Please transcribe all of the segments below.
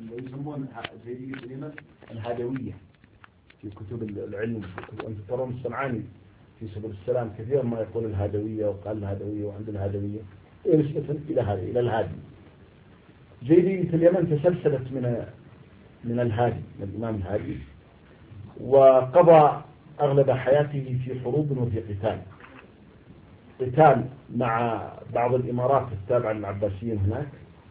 يسمون زيدية اليمن الهادوية في كتب العلم. وأنت ترون الصنعاني في سبل السلام كثيرا ما يقول الهادوية وقال الهادوية وعند الهادوية نسبة إلى هذا إلى الهادي. زيدية اليمن تسلسلت من الهادي، من الإمام الهادي، وقضى أغلب حياته في حروب وفي قتال مع بعض الإمارات التابعة للعباسيين هناك،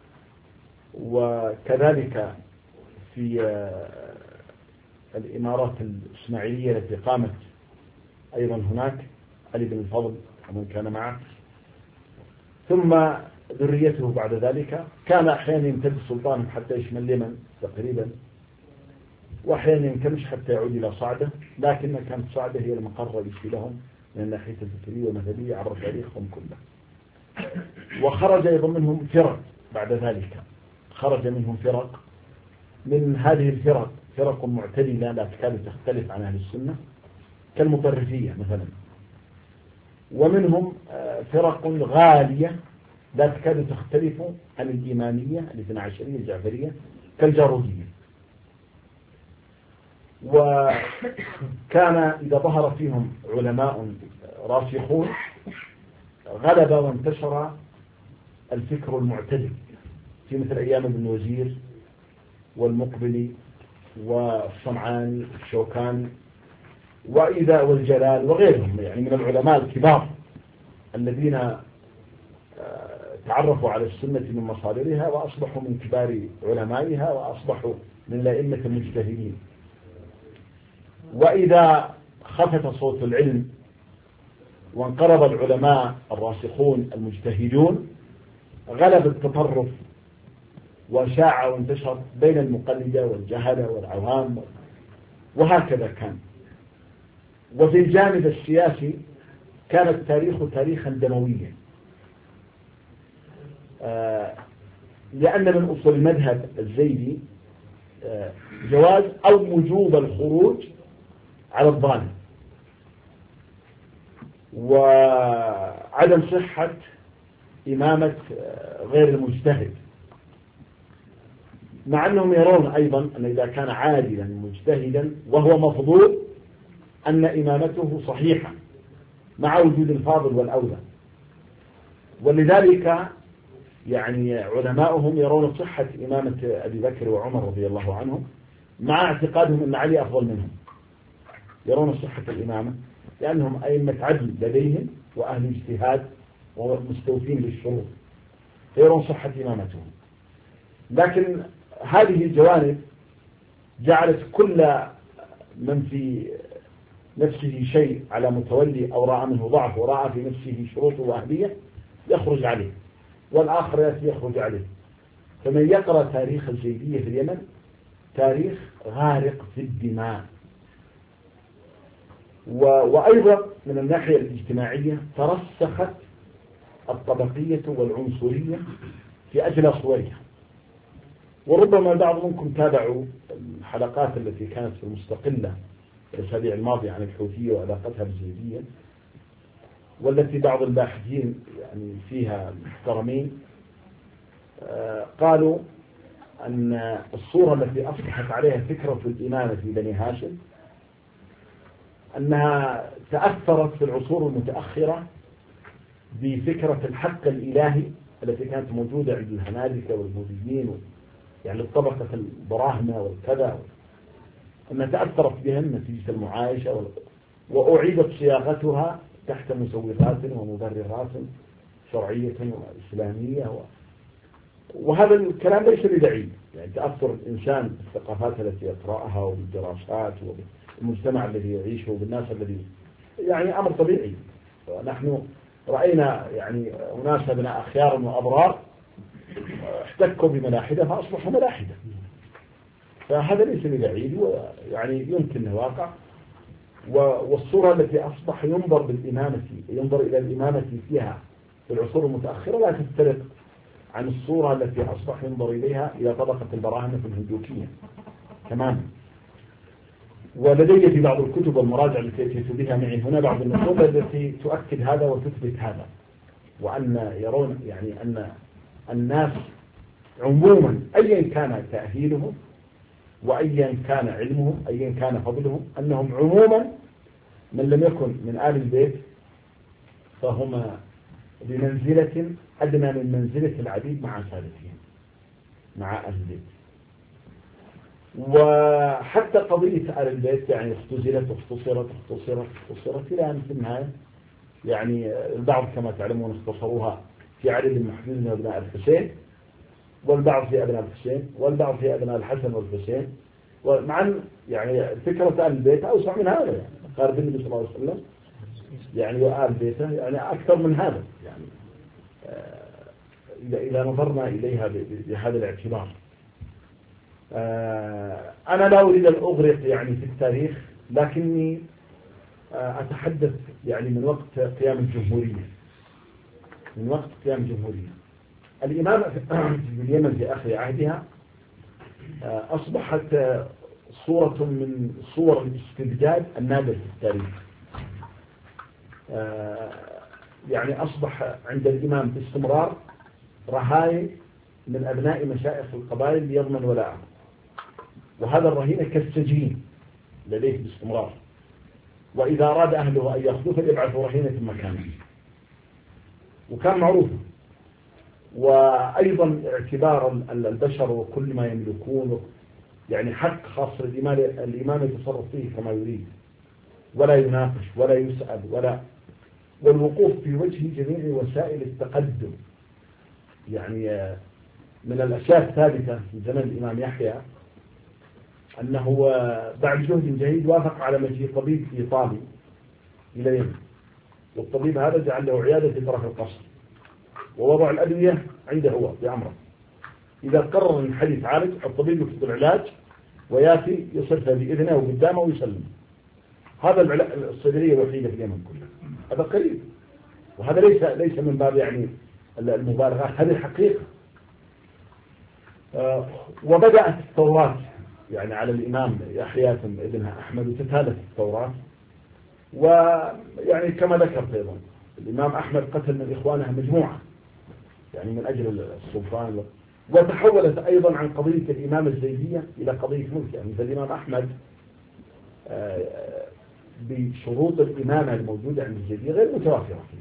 وكذلك في الإمارات الإسماعيلية التي قامت أيضا هناك، علي بن الفضل ومن كان معه، ثم ذريته بعد ذلك. كان أحيانا يمتد سلطانهم حتى يشمل اليمن تقريبا، وأحيانا ينكمش حتى يعود إلى صعدة، لكن كانت صعدة هي المقر الرئيسي لهم من الناحية الفكرية والمذهبية عبر تاريخهم كله. وخرج أيضا منهم فرق بعد ذلك، خرج منهم فرق. من هذه الفرق فرق معتدلة لا تكاد تختلف عن أهل السنة كالمطرفية مثلا، ومنهم فرق غالية لا تكاد تختلف عن الإمامية الاثنى عشرية الجعفرية كالجارودية. وكان إذا ظهر فيهم علماء راسخون غلب وانتشر الفكر المعتدل، في مثل أيام ابن وزير والمقبلي والصنعاني والشوكاني وإذا والجلال وغيرهم، يعني من العلماء الكبار الذين تعرفوا على السنة من مصادرها وأصبحوا من كبار علمائها وأصبحوا من الأئمة المجتهدين. وإذا خفت صوت العلم وانقرض العلماء الراسخون المجتهدون غلب التطرف وشاع وانتشر بين المقلدة والجهلة والعوام، وهكذا كان. وفي الجانب السياسي كان التاريخ تاريخا دمويا، لأن من أصول المذهب الزيدي جواز أو وجوب الخروج على الظالم، وعدم صحة إمامة غير المجتهد، مع أنهم يرون أيضا أن إذا كان عادلا مجتهدا وهو مفضول أن إمامته صحيحة مع وجود الفاضل والأولى. ولذلك يعني علماؤهم يرون صحة إمامة أبي بكر وعمر رضي الله عنهم مع اعتقادهم أن علي أفضل منهم. يرون صحة الإمامة لأنهم أئمة عدل لديهم وأهل اجتهاد ومستوفين للشروط، يرون صحة إمامتهم. لكن هذه الجوانب جعلت كل من في نفسه شيء على متولي أو رأى منه ضعف ورأى في نفسه شروط وأهلية يخرج عليه، والآخر يأتي يخرج عليه. فمن يقرأ تاريخ الزيدية في اليمن تاريخ غارق في الدماء. وأيضا من الناحية الاجتماعية ترسخت الطبقية والعنصرية في أجل صورها. وربما البعض منكم تابعوا الحلقات التي كانت في المستقلة الأسابيع الماضية عن الحوثية وعلاقتها بالزيدية، والتي بعض الباحثين يعني فيها محترمين قالوا أن الصورة التي أصبحت عليها فكرة الإمامة في بني هاشم أنها تأثرت في العصور المتأخرة بفكرة الحق الإلهي التي كانت موجودة عند الهنادكة والبوذيين، يعني الطبقة البراهمة والكذا، أنها تأثرت بهم نتيجة المعايشة وأعيدت صياغتها تحت مسوغات ومبررات شرعية وإسلامية. وهذا الكلام ليس ببعيد، يعني تأثر الإنسان بالثقافات التي يقرأها وبالدراسات وبالمجتمع الذي يعيشه وبالناس الذي يعني أمر طبيعي. نحن رأينا يعني أناس من أخيار وأبرار احتكوا بملاحدة فأصبحوا ملاحدة، فهذا ليس ببعيد ويعني يمكن واقع. والصورة التي أصبح ينظر إلى الإمامة فيها في العصور المتأخرة لا تفترق عن الصورة التي أصبح ينظر إليها إلى طبقة البراهمة الهندوكية تماما. ولدي في بعض الكتب والمراجع التي أتيت بها معي هنا بعض النصوص التي تؤكد هذا وتثبت هذا، وأن يرون يعني أن الناس عموما أيا كان تأهيلهم وأيا كان علمهم أيا كان فضلهم، أنهم عموما من لم يكن من آل البيت فهم بمنزلة أدنى من منزلة العبيد مع سادتهم مع أهل البيت. وحتى قضية آل البيت يعني اختزلت واختصرت إلى أن في النهاية يعني البعض كما تعلمون اختصروها في عدد محدود من أبناء الحسين، والبعض في أبناء الحسين، والبعض في أبناء الحسن والحسين، ومع يعني فكرة آل البيت أوسع من هذا، يعني قال النبي صلى الله عليه وسلم يعني وآل بيته يعني أكثر من هذا، يعني إذا نظرنا إليها بهذا الاعتبار. أنا لا أريد أن أغرق يعني في التاريخ، لكني أتحدث يعني من وقت قيام الجمهورية. من وقت قيام الجمهورية الإمامة في اليمن في آخر عهدها أصبحت صورة من صور الاستبداد النادر في التاريخ. يعني أصبح عند الإمام باستمرار رهائن من أبناء مشائخ القبائل ليضمن ولاءه، وهذا الرهين كالسجين لديه باستمرار، وإذا أراد أهله أن يأخذوه فليبعثوا رهينة مكانه، وكان معروف. وأيضا اعتبار البشر وكل ما يملكون يعني حق خاص الإمام يتصرف فيه كما يريد، ولا يناقش ولا يسأل والوقوف في وجه جميع وسائل التقدم. يعني من الأشياء الثابتة في زمن الإمام يحيى أنه بعد جهد جهيد وافق على مجيء طبيب إيطالي إلى اليمن، والطبيب هذا جعل له عيادة في طرف القصر، ووضع الأدوية عنده هو بأمره. إذا قرر أن حد يتعالج الطبيب يكتب العلاج ويأتي يصرفه بإذنه وقدامه ويسلم. هذا الصيدلية الوحيدة في اليمن كلها. هذا قريب، وهذا ليس من باب يعني المبالغات، هذه الحقيقة. وبدأت الثورات يعني على الإمام يحيى ابنها أحمد، وتتالت الثورات. ويعني كما ذكرت أيضا الإمام أحمد قتل من إخوانه مجموعة يعني من أجل السلطان، وتحولت أيضا عن قضية الإمامة الزيدية إلى قضية ملك. يعني الإمام أحمد بشروط الإمامة الموجودة عند الزيدية غير متوافرة فيه،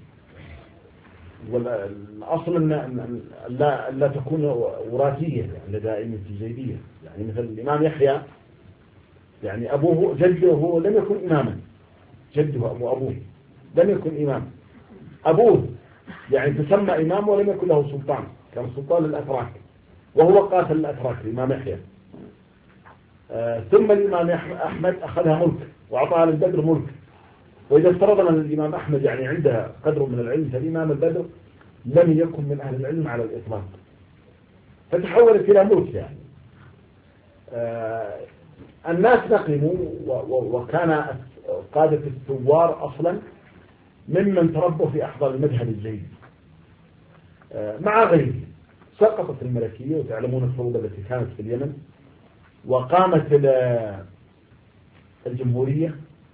والأصل أن لا تكون وراثية يعني لدى أئمة الزيدية. يعني مثل الإمام يحيى يعني أبوه جده لم يكن إماما، جده وأبوه لم يكن إمام. أبوه يعني تسمى إمام ولم يكن له سلطان، كان سلطان الأتراك، وهو قاتل الأتراك الإمام يحيى. ثم الإمام أحمد أخذها ملك وأعطاها للبدر ملك. وإذا افترضنا أن الإمام أحمد يعني عنده قدر من العلم، فالإمام البدر لم يكن من أهل العلم على الإطلاق، فتحولت إلى ملك. يعني الناس نقموا، وكان قادة الثوار أصلا ممن تربوا في أحضان المذهب الزيدي مع غيره. سقطت الملكية، وتعلمون الفوضى التي كانت في اليمن، وقامت الجمهورية.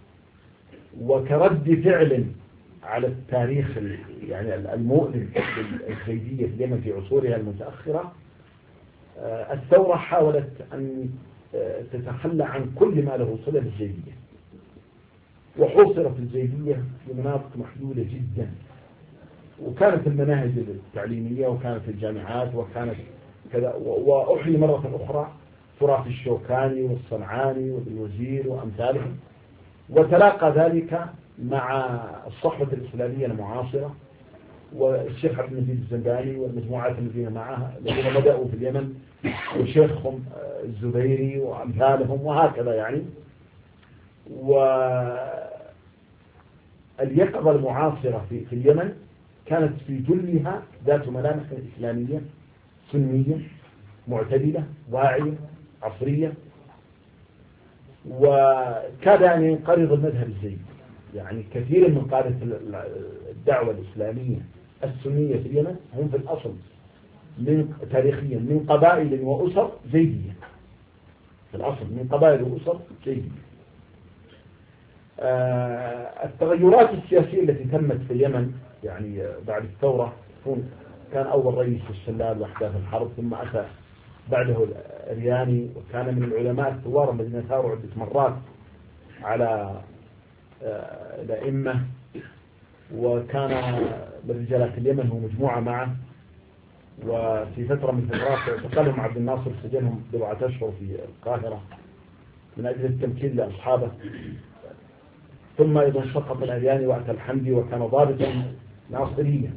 وكرد فعل على التاريخ يعني المؤلم الزيدية في اليمن في عصورها المتأخرة، الثورة حاولت أن تتخلى عن كل ما له صلة بالزيدية، وحوصرت الزيدية في مناطق محدودة جدا. وكانت المناهج التعليمية وكانت الجامعات وكانت كذا، وأحيي مرة أخرى تراث الشوكاني والصنعاني والوزير وأمثالهم. وتلاقى ذلك مع الصحوة الإسلامية المعاصرة والشيخ عبد المجيد الزنداني والمجموعات الذين معها الذين بدأوا في اليمن، وشيخهم الزبيري وأمثالهم وهكذا. يعني واليقظة المعاصرة في اليمن كانت في جلها ذات ملامح إسلامية سنية معتدلة واعية عصرية، وكاد أن ينقرض المذهب الزيدي. يعني كثير من قادة الدعوة الإسلامية السنية في اليمن هم في الأصل تاريخيا من قبائل وأسر زيدية، في الأصل من قبائل وأسر زيدية. التغيرات السياسية التي تمت في اليمن يعني بعد الثورة تكون كان أول رئيس للسلال وأحداث الحرب، ثم أتى بعده الأرياني، وكان من العلماء الثوار الذين ثاروا عدة مرات على الأئمة، وكان من رجالات اليمن هو مجموعة معه. وفي فترة من الفترات اعتقلهم عبد الناصر، سجنهم بضعة أشهر في القاهرة من أجل التمكين لأصحابه. ثم أيضا سقط الأرياني وأتى الحمدي، وكان ضابطا ناصريا،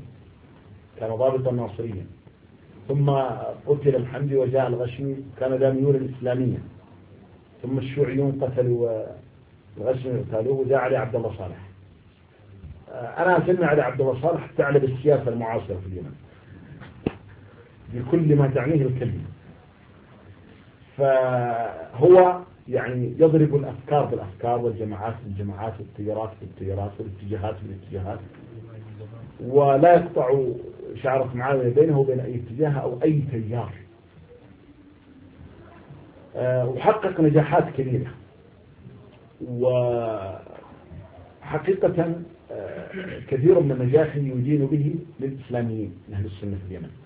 ثم قتل الحمدي وجاء الغشمي، كان ذا ميول إسلامية، ثم الشيوعيون قتلوا الغشمي وقتلوه، وجاء علي عبد الله صالح. أنا أسمي علي عبد الله صالح تعلب السياسة المعاصرة في اليمن بكل ما تعنيه الكلمة. فهو يعني يضرب الأفكار بالأفكار، والجماعات بالجماعات، والتيارات بالتيارات، والاتجاهات بالاتجاهات، ولا يقطع شعرة معاوية بينه وبين أي اتجاه أو أي تيار. وحقق نجاحات كبيرة، وحقيقة كثير من نجاحه يدين به للإسلاميين من أهل السنة في اليمن.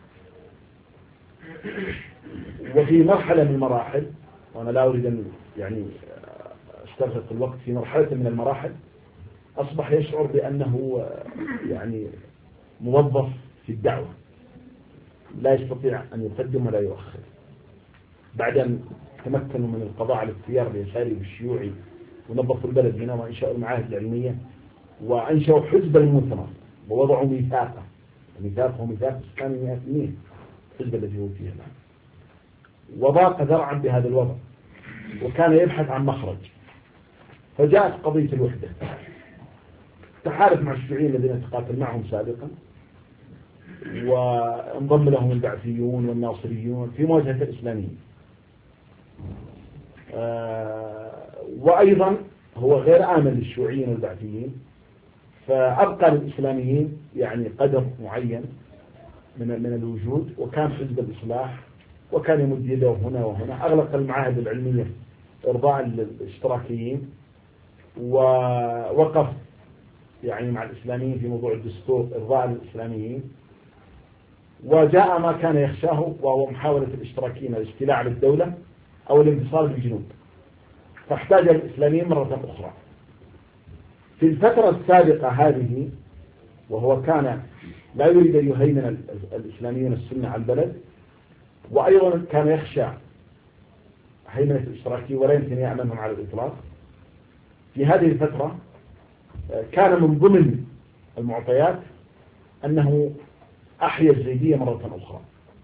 وفي مرحلة من المراحل، وأنا لا أريد أن يعني استغرق الوقت، في مرحلة من المراحل أصبح يشعر بأنه يعني موظف في الدعوة، لا يستطيع أن يقدم ولا يؤخر. بعد أن تمكنوا من القضاء على التيار اليساري والشيوعي، ونظفوا البلد هنا، وأنشأوا المعاهد العلمية، وأنشأوا حزب المؤتمر، ووضعوا ميثاقه ميثاق إسلامي 100%، الحزب الذي هو فيه الآن. وضاق ذرعا بهذا الوضع، وكان يبحث عن مخرج. فجاءت قضية الوحدة، تحالف مع الشيوعيين الذين تقاتل معهم سابقا، وانضم لهم البعثيون والناصريون في مواجهة الإسلاميين. وأيضا هو غير آمن للشيوعيين والبعثيين، فأبقى للإسلاميين يعني قدر معين من الوجود، وكان حزب الإصلاح، وكان يمد يده هنا وهنا. أغلق المعاهد العلمية إرضاء للاشتراكيين، ووقف يعني مع الإسلاميين في موضوع الدستور إرضاء للإسلاميين. وجاء ما كان يخشاه، وهو محاولة الاشتراكيين الاستيلاء على الدولة أو الانفصال بالجنوب، فاحتاج الإسلاميين مرة أخرى. في الفترة السابقة هذه، وهو كان لا يريد أن يهيمن الإسلاميين السنة على البلد، وأيضا كان يخشى هيمنة الاشتراكيين ولا يمكن يأمنهم على الإطلاق. في هذه الفترة كان من ضمن المعطيات أنه أحيا الزيدية مرة أخرى.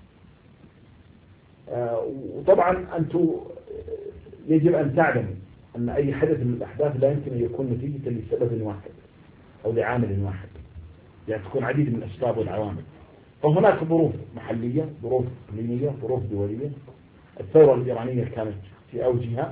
وطبعا أنتم يجب أن تعلموا أن أي حدث من الأحداث لا يمكن أن يكون نتيجة لسبب واحد أو لعامل واحد، يعني تكون عديد من الأسباب والعوامل. فهناك ظروف محلية، ظروف إقليمية، ظروف دولية. الثورة الإيرانية كانت في أوجها.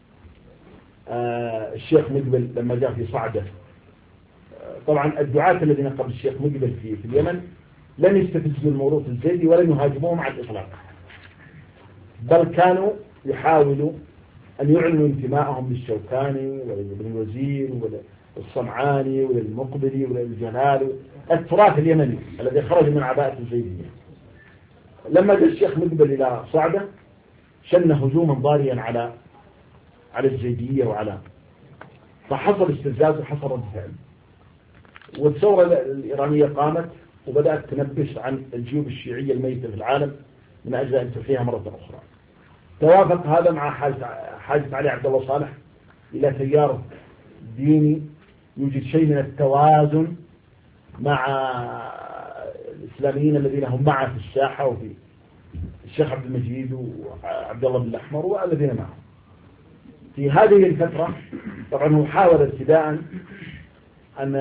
الشيخ مقبل لما جاء في صعدة، طبعا الدعاة الذين قبل الشيخ مقبل في اليمن لم يستفزوا الموروث الزيدي ولم يهاجموهم على الإطلاق، بل كانوا يحاولوا أن يعلنوا انتمائهم للشوكاني ولابن الوزير وللصنعاني وللمقبلي وللجلال، التراث اليمني الذي خرج من عباءة الزيدية. لما جاء الشيخ مقبل إلى صعدة شن هجوما ضاريا على الزيدية فحصل استفزاز وحصل رد فعل، والثورة الإيرانية قامت وبدأت تنبش عن الجيوب الشيعية الميتة في العالم من أجل أن تحييها مرة أخرى. توافق هذا مع حاجة علي عبد الله صالح إلى تيار ديني يوجد شيء من التوازن مع الإسلاميين الذين هم معه في الساحة، وفي الشيخ عبد المجيد وعبد الله بن الأحمر والذين معه. في هذه الفترة طبعا هو حاول ابتداء أن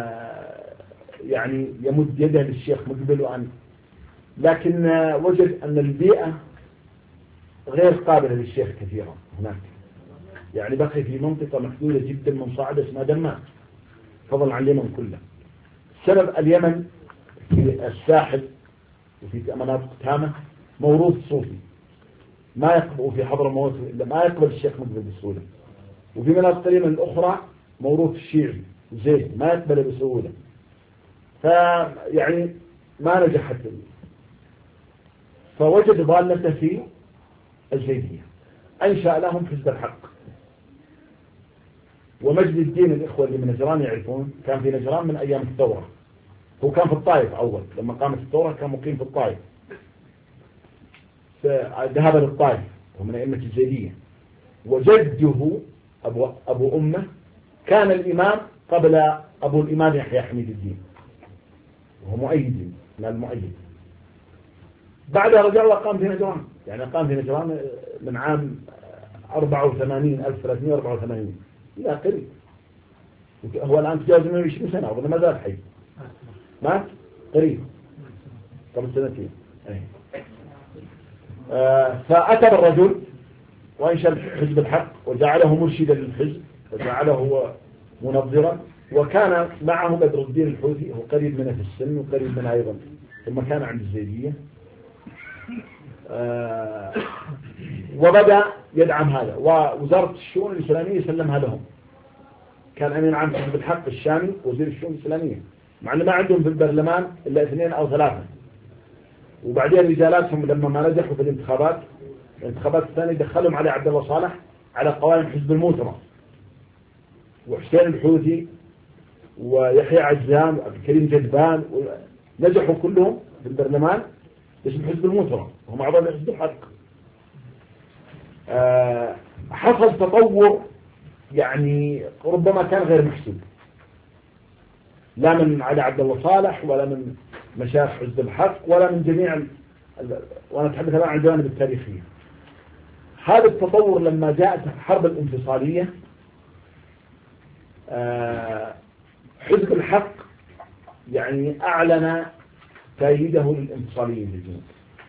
يعني يمد يده للشيخ مقبل، لكن وجد أن البيئة غير قابلة للشيخ كثيرا هناك، يعني بقي في منطقة محدودة جدا من صعدة اسمها دمام، فضلا عن اليمن كله. سبب اليمن في الساحل وفي مناطق تامة موروث صوفي ما يقبل، في حضرموت إلا ما يقبل الشيخ مقبل بسهولة، وفي مناطق اليمن الأخرى موروث شيعي زيد ما يقبل بسهولة. فيعني ما نجحت فوجد ضالته في الزيدية، أنشأ لهم حزب الحق. ومجد الدين الإخوة اللي من نجران يعرفون كان في نجران من أيام الثورة، هو كان في الطائف أول لما قامت الثورة، كان مقيم في الطائف، فذهب للطائف ومن أئمة الزيدية. وجده أبو أمه كان الإمام قبل أبو الإمام يحيى حميد الدين، وهو مؤيد من المؤيد. بعدها رجع وقام في نجران، يعني قام في نجران من عام 1384 إلى قريب. هو الآن تجاوز 120 سنة وظل ما زال حي، مات قريب قبل سنتين. فأتى الرجل وأنشأ حزب الحق وجعله مرشدا للحزب وجعله منظرا، وكان معه بدر الدين الحوثي، هو قريب منه في السن وقريب منه أيضا، ثم كان عند الزيدية. وبدأ يدعم هذا، ووزارة الشؤون الإسلامية سلمها لهم. كان أمين عام حزب الحق الشامي وزير الشؤون الإسلامية، مع أنه ما عندهم في البرلمان إلا 2 أو 3. وبعدين رجالاتهم لما ما نجحوا في الانتخابات الثانية دخلهم علي عبد الله صالح على قوائم حزب الموتمة، وحسين الحوثي ويحيى عزام وعبد الكريم جدبان، نجحوا كلهم في البرلمان باسم حزب الموتمة وهم أعضاء حزب الحق. حصل تطور يعني ربما كان غير محسوب، لا من علي عبد الله صالح ولا من مشايخ حزب الحق ولا من جميع وأنا أتحدث الآن عن الجوانب التاريخية. هذا التطور لما جاءت الحرب الانفصالية، حزب الحق يعني أعلن تأييده للانفصاليين في الجنوب،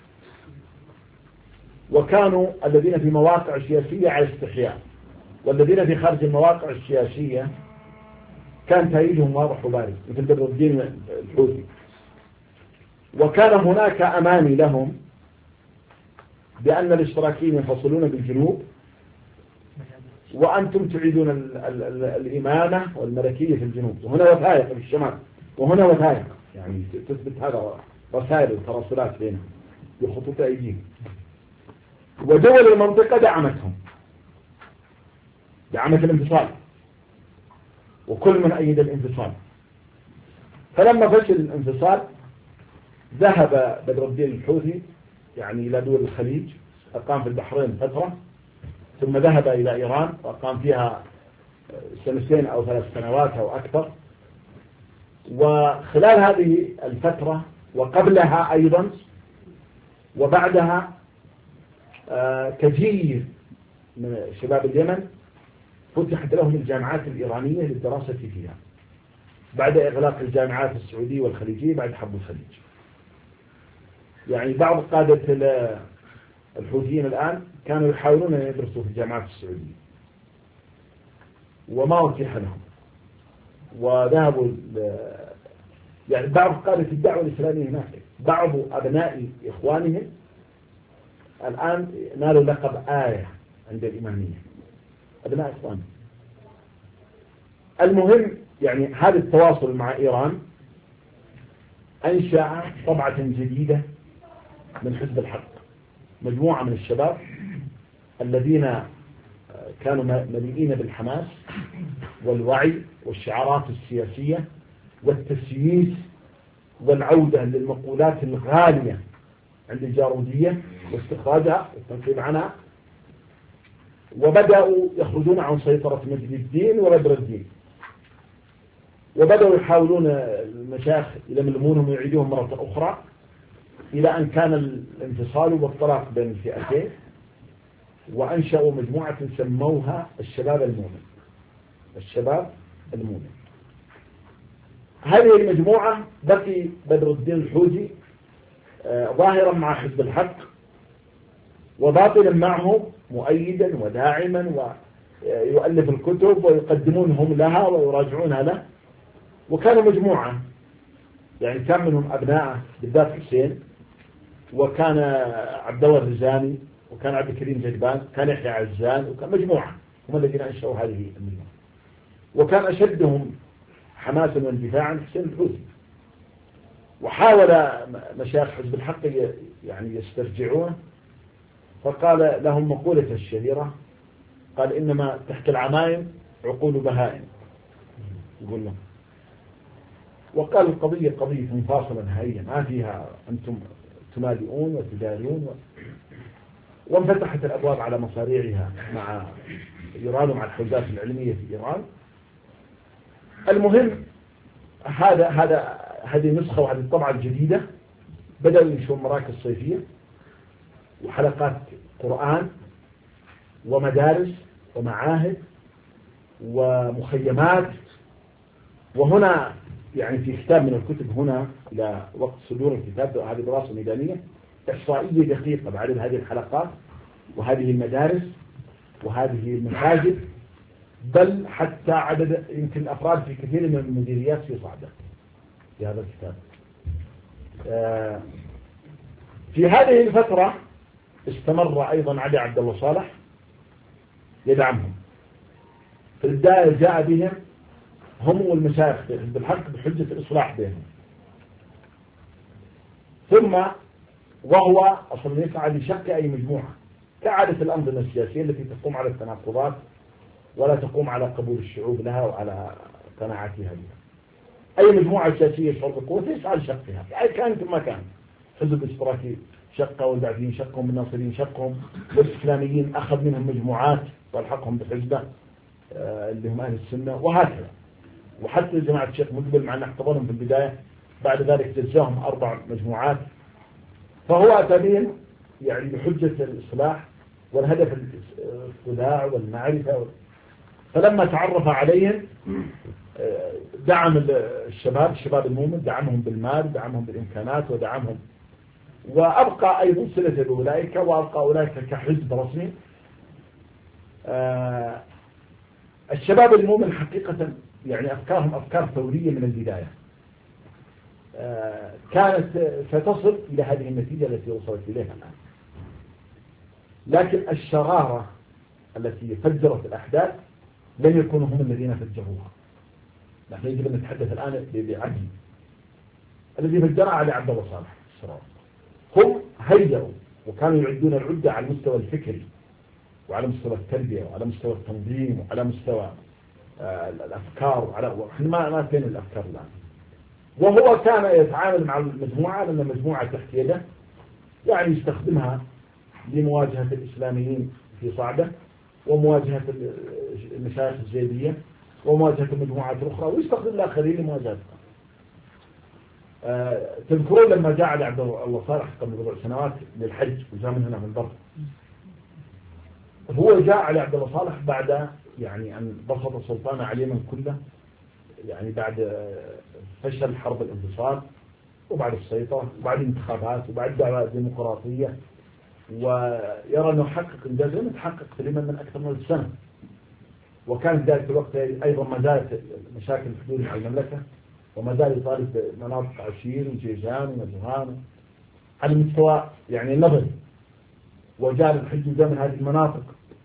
وكانوا الذين في مواقع سياسية على استحياء، والذين في خارج المواقع السياسية كان تأييدهم واضح وبارز مثل بدر الدين الحوثي. وكان هناك أماني لهم بأن الاشتراكيين ينفصلون بالجنوب وأنتم تعيدون الإمامة والملكية في الجنوب، وهنا وثائق في الشمال، وهنا وثائق يعني تثبت هذا، رسائل وتراسلات بينهم بخطوط أيديهم. ودول المنطقة دعمتهم، دعمت الانفصال، وكل من أيد الانفصال. فلما فشل الانفصال ذهب بدر الدين الحوثي يعني إلى دول الخليج، أقام في البحرين فترة، ثم ذهب إلى إيران وأقام فيها 2 أو 3 سنوات أو أكثر. وخلال هذه الفترة وقبلها أيضا وبعدها كثير من شباب اليمن فتحت لهم الجامعات الإيرانية للدراسة فيها بعد إغلاق الجامعات السعودية والخليجية بعد حرب الخليج. يعني بعض قادة الحوثيين الآن كانوا يحاولون أن يدرسوا في الجامعات السعودية وما أتيح لهم، وذهبوا يعني بعض قادة الدعوة الإسلامية هناك، بعض أبناء إخوانهم الآن نالوا لقب آية عند الإمامية، أبناء إخوانهم. المهم يعني هذا التواصل مع إيران أنشأ طبعة جديدة من حزب الحق، مجموعة من الشباب الذين كانوا مليئين بالحماس والوعي والشعارات السياسية والتسييس والعودة للمقولات الغالية عند الجارودية واستخراجها والتنقيب عنها، وبدأوا يخرجون عن سيطرة مجد الدين وبدر الدين، وبدأوا يحاولون المشايخ يلملمونهم ويعيدوهم مرة أخرى، إلى أن كان الانفصال والطلاق بين الفئتين، وأنشأوا مجموعة سموها الشباب المؤمن. الشباب المؤمن هذه المجموعة بقي بدر الدين الحوثي ظاهرا مع حزب الحق وباطلا معه، مؤيدا وداعما، ويؤلف الكتب ويقدمونهم لها ويراجعونها له. وكانوا مجموعة يعني كان منهم أبناء بالذات حسين، وكان عبد الله الرزاني، وكان عبد الكريم جدبان، كان يحيى عزان، وكان مجموعة هم الذين أنشأوا هذه المجموعة. وكان أشدهم حماسا واندفاعا حسين الحوثي. وحاول مشايخ حزب الحق يعني يسترجعون، فقال لهم مقولة الشهيرة، قال إنما تحت العمايم عقول بهائم، يقول لهم. وقال القضية قضية منفصلة نهائيا ما فيها أنتم تمالئون وتدارون وانفتحت الأبواب على مصاريعها مع إيران ومع الحوزات العلمية في إيران. المهم هذه النسخة وهذه الطبعة الجديدة بدأوا ينشرون مراكز صيفية وحلقات قرآن ومدارس ومعاهد ومخيمات. وهنا يعني في كتاب من الكتب هنا إلى وقت صدور الكتاب، هذه دراسة ميدانية إحصائية دقيقة بعدد هذه الحلقات وهذه المدارس وهذه المساجد، بل حتى عدد يمكن الأفراد في كثير من المديريات في صعدة في هذا الكتاب. في هذه الفترة استمر أيضا علي عبد الله صالح يدعمهم. في البداية جاء بهم هم والمشايخ في حزب الحق بحجة الإصلاح بينهم، ثم وهو أصلا يسعى لشق أي مجموعة كعادة الأنظمة السياسية التي تقوم على التناقضات ولا تقوم على قبول الشعوب لها وعلى قناعاتها بها. أي مجموعة سياسية يشعر بقوة يسعى لشقها، يعني كانت ما كان. حزب الاشتراكي شقة، والبعثيين شقهم، والناصريين شقهم، والإسلاميين أخذ منهم مجموعات والحقهم بحزبه اللي هم أهل السنة، وهكذا. وحتى جماعة الشيخ مقبل مع أن اعتبرهم في البداية بعد ذلك جزاهم 4 مجموعات. فهو أتى بهم يعني بحجة الإصلاح والهدف الاطلاع والمعرفة. فلما تعرف عليهم دعم الشباب المؤمن، دعمهم بالمال، دعمهم بالإمكانات، ودعمهم، وأبقى أيضا صلة بأولئك، وأبقى أولئك كحزب رسمي. الشباب المؤمن حقيقة يعني أفكارهم أفكار ثورية من البداية، كانت ستصل إلى هذه النتيجة التي وصلت إليها الآن. لكن الشرارة التي فجرت الأحداث لم يكونوا هم الذين فجروها. نحن يجب أن نتحدث الآن بعدل. الذي فجرها علي عبد الله صالح الشرارة. هم هيئوا وكانوا يعدون العدة على المستوى الفكري وعلى مستوى التربية وعلى مستوى التنظيم وعلى مستوى الأفكار، وعلى ما فين الأفكار الآن. وهو كان يتعامل مع المجموعة لأن المجموعة تحت يده، يعني يستخدمها لمواجهة الإسلاميين في صعدة، ومواجهة المشايخ الزيدية، ومواجهة المجموعات الأخرى، ويستخدم الآخرين لمواجهتها. تذكرون لما جاء علي عبد الله صالح قبل 4 سنوات للحج وجاء من هنا من برا، هو جاء علي عبد الله صالح بعد يعني أن بسط السلطان على اليمن كله، يعني بعد فشل حرب الانتصار وبعد السيطرة وبعد الانتخابات وبعد دعوة ديمقراطية، ويرى أنه حقق إنجاز لم يتحقق في اليمن من أكثر من سنة. وكانت ذلك الوقت أيضا ما زالت مشاكل الحدود مع المملكة، وما زال يطالب بمناطق عشير وجيزان ونجران على المستوى يعني النظري، وجاء الحج من هذه المناطق،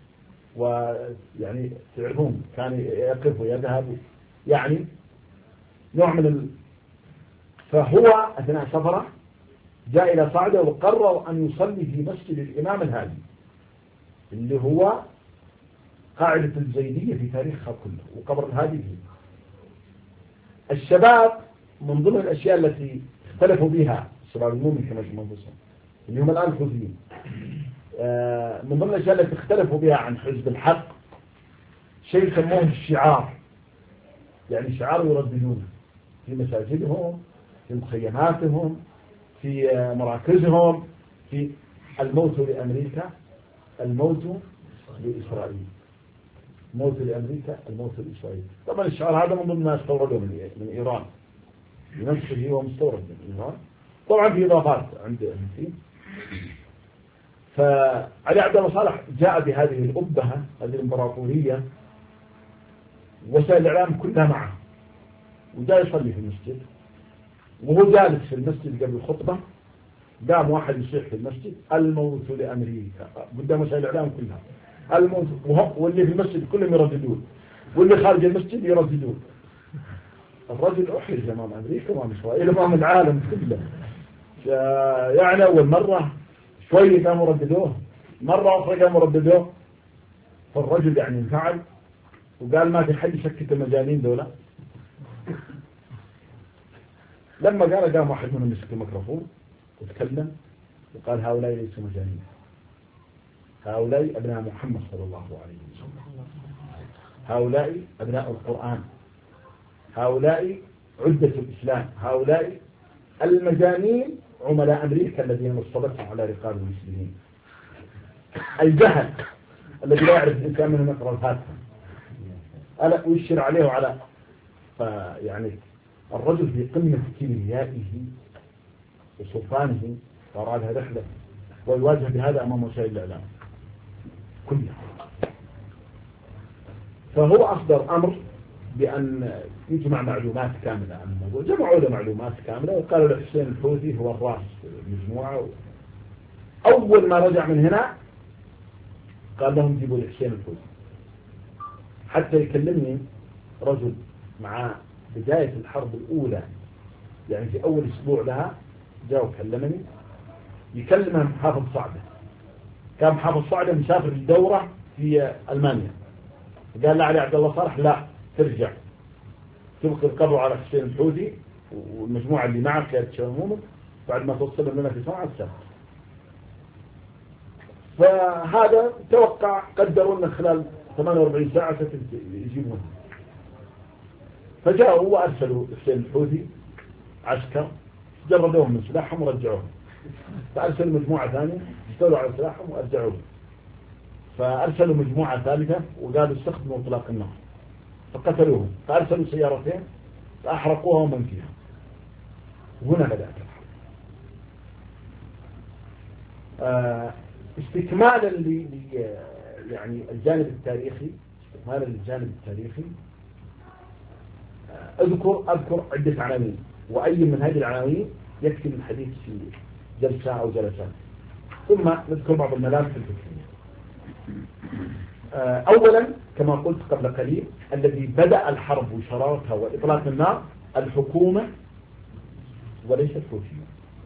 ويعني تعرفون كان يقف ويذهب يعني نوع من فهو أثناء سفره جاء إلى صعدة وقرر أن يصلي في مسجد الإمام الهادي اللي هو قاعدة الزيدية في تاريخها كله، وقبر الهادي فيه. الشباب من ضمن الأشياء التي اختلفوا بها الشباب المؤمن كما يسمون اللي هم الآن الحوثيين، من ضمن الأشياء التي اختلفوا بها عن حزب الحق شيء يسموه الشعار، يعني شعار يرددونه في مساجدهم، في مخيماتهم، في مراكزهم، في الموت لأمريكا، الموت لإسرائيل، موت لأمريكا، الموت لإسرائيل. طبعا الشعار هذا من ضمن ما استوردوا من إيران، بنفسه هو مستورد من إيران، طبعا في إضافات عنده فيه. فعلي عبد الله صالح جاء بهذه الأبهة، هذه الإمبراطورية، وسائل الإعلام كلها معه، وجاء يصلي في المسجد، وهو جالس في المسجد قبل الخطبة قام واحد يصيح في المسجد الموت لأمريكا قدام وسائل الإعلام كلها، الموت، واللي في المسجد كلهم يرددون، واللي خارج المسجد يرددون. الرجل أحرج أمام أمريكا وأمام إسرائيل أمام العالم كله، يعني أول مرة شوية قاموا رددوه، مرة أخرى قاموا رددوه. فالرجل يعني انفعل وقال ما في حد يسكت المجانين دولة. لما قام واحد منهم يسكت الميكروفون وتكلم وقال هؤلاء ليسوا مجانين، هؤلاء أبناء محمد صلى الله عليه وسلم، هؤلاء أبناء القرآن، هؤلاء عدة الإسلام، هؤلاء المجانين عملاء أمريكا الذين وصلتهم على رقاب المسلمين. الجهل الذي لا يعرف الإنسان منهم يقرأ الفاتحة ألا ويشير عليه وعلى. فيعني الرجل في قمة كبريائه وسلطانه وأراد هذا رحلة ويواجه بهذا أمام وسائل الإعلام كلها. فهو أصدر أمر بأن يجمع معلومات كاملة عن الموضوع. جمعوا له معلومات كاملة وقالوا لحسين الحوثي هو الرأس المجموعة. أول ما رجع من هنا قال لهم جيبوا لحسين الحوثي. حتى يكلمني رجل مع بداية الحرب الأولى، يعني في أول أسبوع لها جاء وكلمني، يكلمه حافظ صعدة. كان حافظ صعدة مسافر الدورة في ألمانيا. قال لا علي عبد الله صالح لا ترجع تبقي القبر على حسين الحوثي والمجموعة اللي معك يا تشامون بعد ما توصل لنا في صنعاء السبت. فهذا توقع قدروا أن خلال 48 ساعة يجيبونه. فجاءوا وأرسلوا حسين الحوثي عسكر جردوهم من سلاحهم ورجعوهم. فأرسلوا مجموعة ثانية اشتغلوا على سلاحهم وأرجعوهم. فأرسلوا مجموعة ثالثة وقالوا استخدموا إطلاق النار فقتلوهم. فأرسلوا سيارتين فأحرقوها ومن فيها. وهنا بدأت الحرب. استكمالا يعني الجانب التاريخي، استكمالا للجانب التاريخي أذكر عدة عناوين، وأي من هذه العناوين يكفي الحديث في جلسة أو جلسات، ثم نذكر بعض الملابس الفكرية. أولا كما قلت قبل قليل الذي بدأ الحرب وشرارتها وإطلاق النار الحكومة وليس الحوثيون.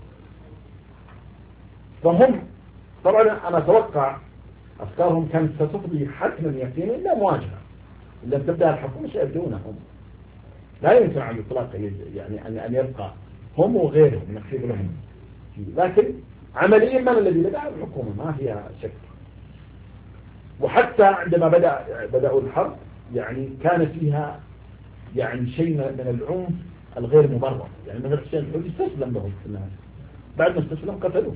فهم طبعا أنا أتوقع أفكارهم كانت ستفضي حتما يقينا إلا مواجهة. إلا تبدأ الحكومة سيبدونهم، لا يمكن عن الإطلاق يعني أن يبقى هم وغيرهم نحسب لهم. لكن عمليا من الذي بدأ الحكومة ما فيها شك. وحتى عندما بدأوا الحرب يعني كان فيها يعني شيء من العنف الغير مبرر. يعني مثل حسين الحوثي استسلم لهم في النهاية، بعد ما استسلم قتلوه.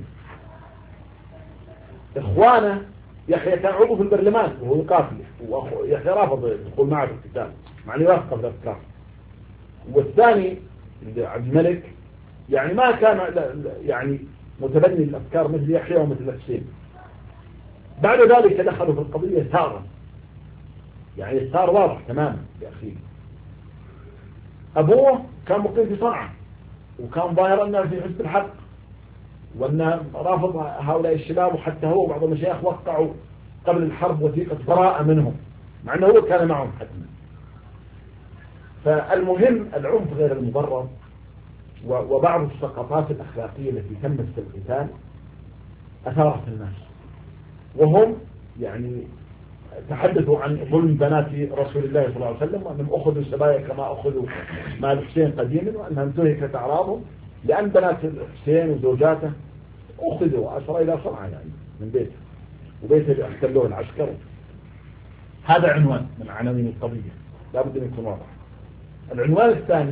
إخوانه يحيى كان عضو في البرلمان وهو يقاتل، ويحيى رافض يدخل معه في القتال مع انه يوافق في الافكار. والثاني عبد الملك يعني ما كان يعني متبني الافكار مثل يحيى ومثل حسين. بعد ذلك دخلوا في القضية ثارا، يعني الثار واضح تماما يا أخي. أبوه كان مقيم في صنعاء وكان ظاهر أنه في حزب الحق وأنه رافض هؤلاء الشباب، وحتى هو وبعض المشايخ وقعوا قبل الحرب وثيقة براءة منهم مع أنه هو كان معهم حتما. فالمهم العنف غير المبرر وبعض السقطات الأخلاقية التي تمت في القتال أثارت الناس، وهم يعني تحدثوا عن ظلم بنات رسول الله صلى الله عليه وسلم وأنهم أخذوا السبايا كما أخذوا مع الحسين قديما، وأنها انتهكت أعراضهم لأن بنات الحسين وزوجاته أخذوا أسرى إلى صنعاء يعني من بيته، وبيته اللي احتلوه العسكر. هذا عنوان من عناوين القضية لابد أن يكون واضح. العنوان الثاني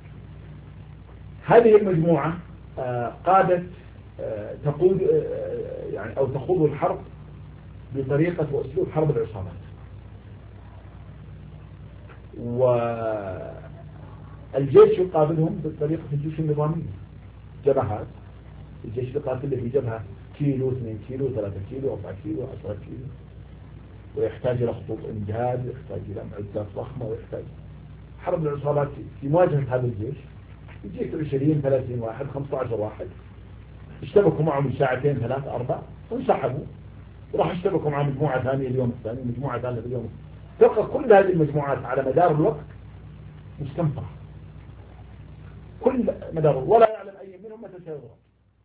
هذه المجموعة قادت تقود يعني أو تخوض الحرب بطريقة وأسلوب حرب العصابات. والجيش يقابلهم بطريقة الجيش النظامية، جبهات. الجيش يقاتل في جبهة كيلو 2 كيلو 3 كيلو 4 كيلو 10 كيلو، ويحتاج إلى خطوط إمداد، ويحتاج إلى معدات ضخمة، ويحتاج حرب العصابات في مواجهة هذا الجيش. يجيك 20 30 واحد 15 واحد اشتبكوا معهم من ساعتين 3 4 وانسحبوا، وراح اشتبكوا مع مجموعة ثانية اليوم الثاني، مجموعة ثانية اليوم. تبقى كل هذه المجموعات على مدار الوقت مستنفرة، كل مدار ولا يعلم أي منهم متى سيضرب.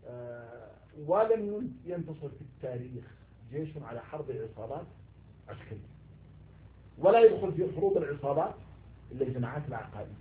ولم ينتصر في التاريخ جيش على حرب العصابات عسكرية، ولا يدخل في حروب العصابات إلا الجماعات العقائدية.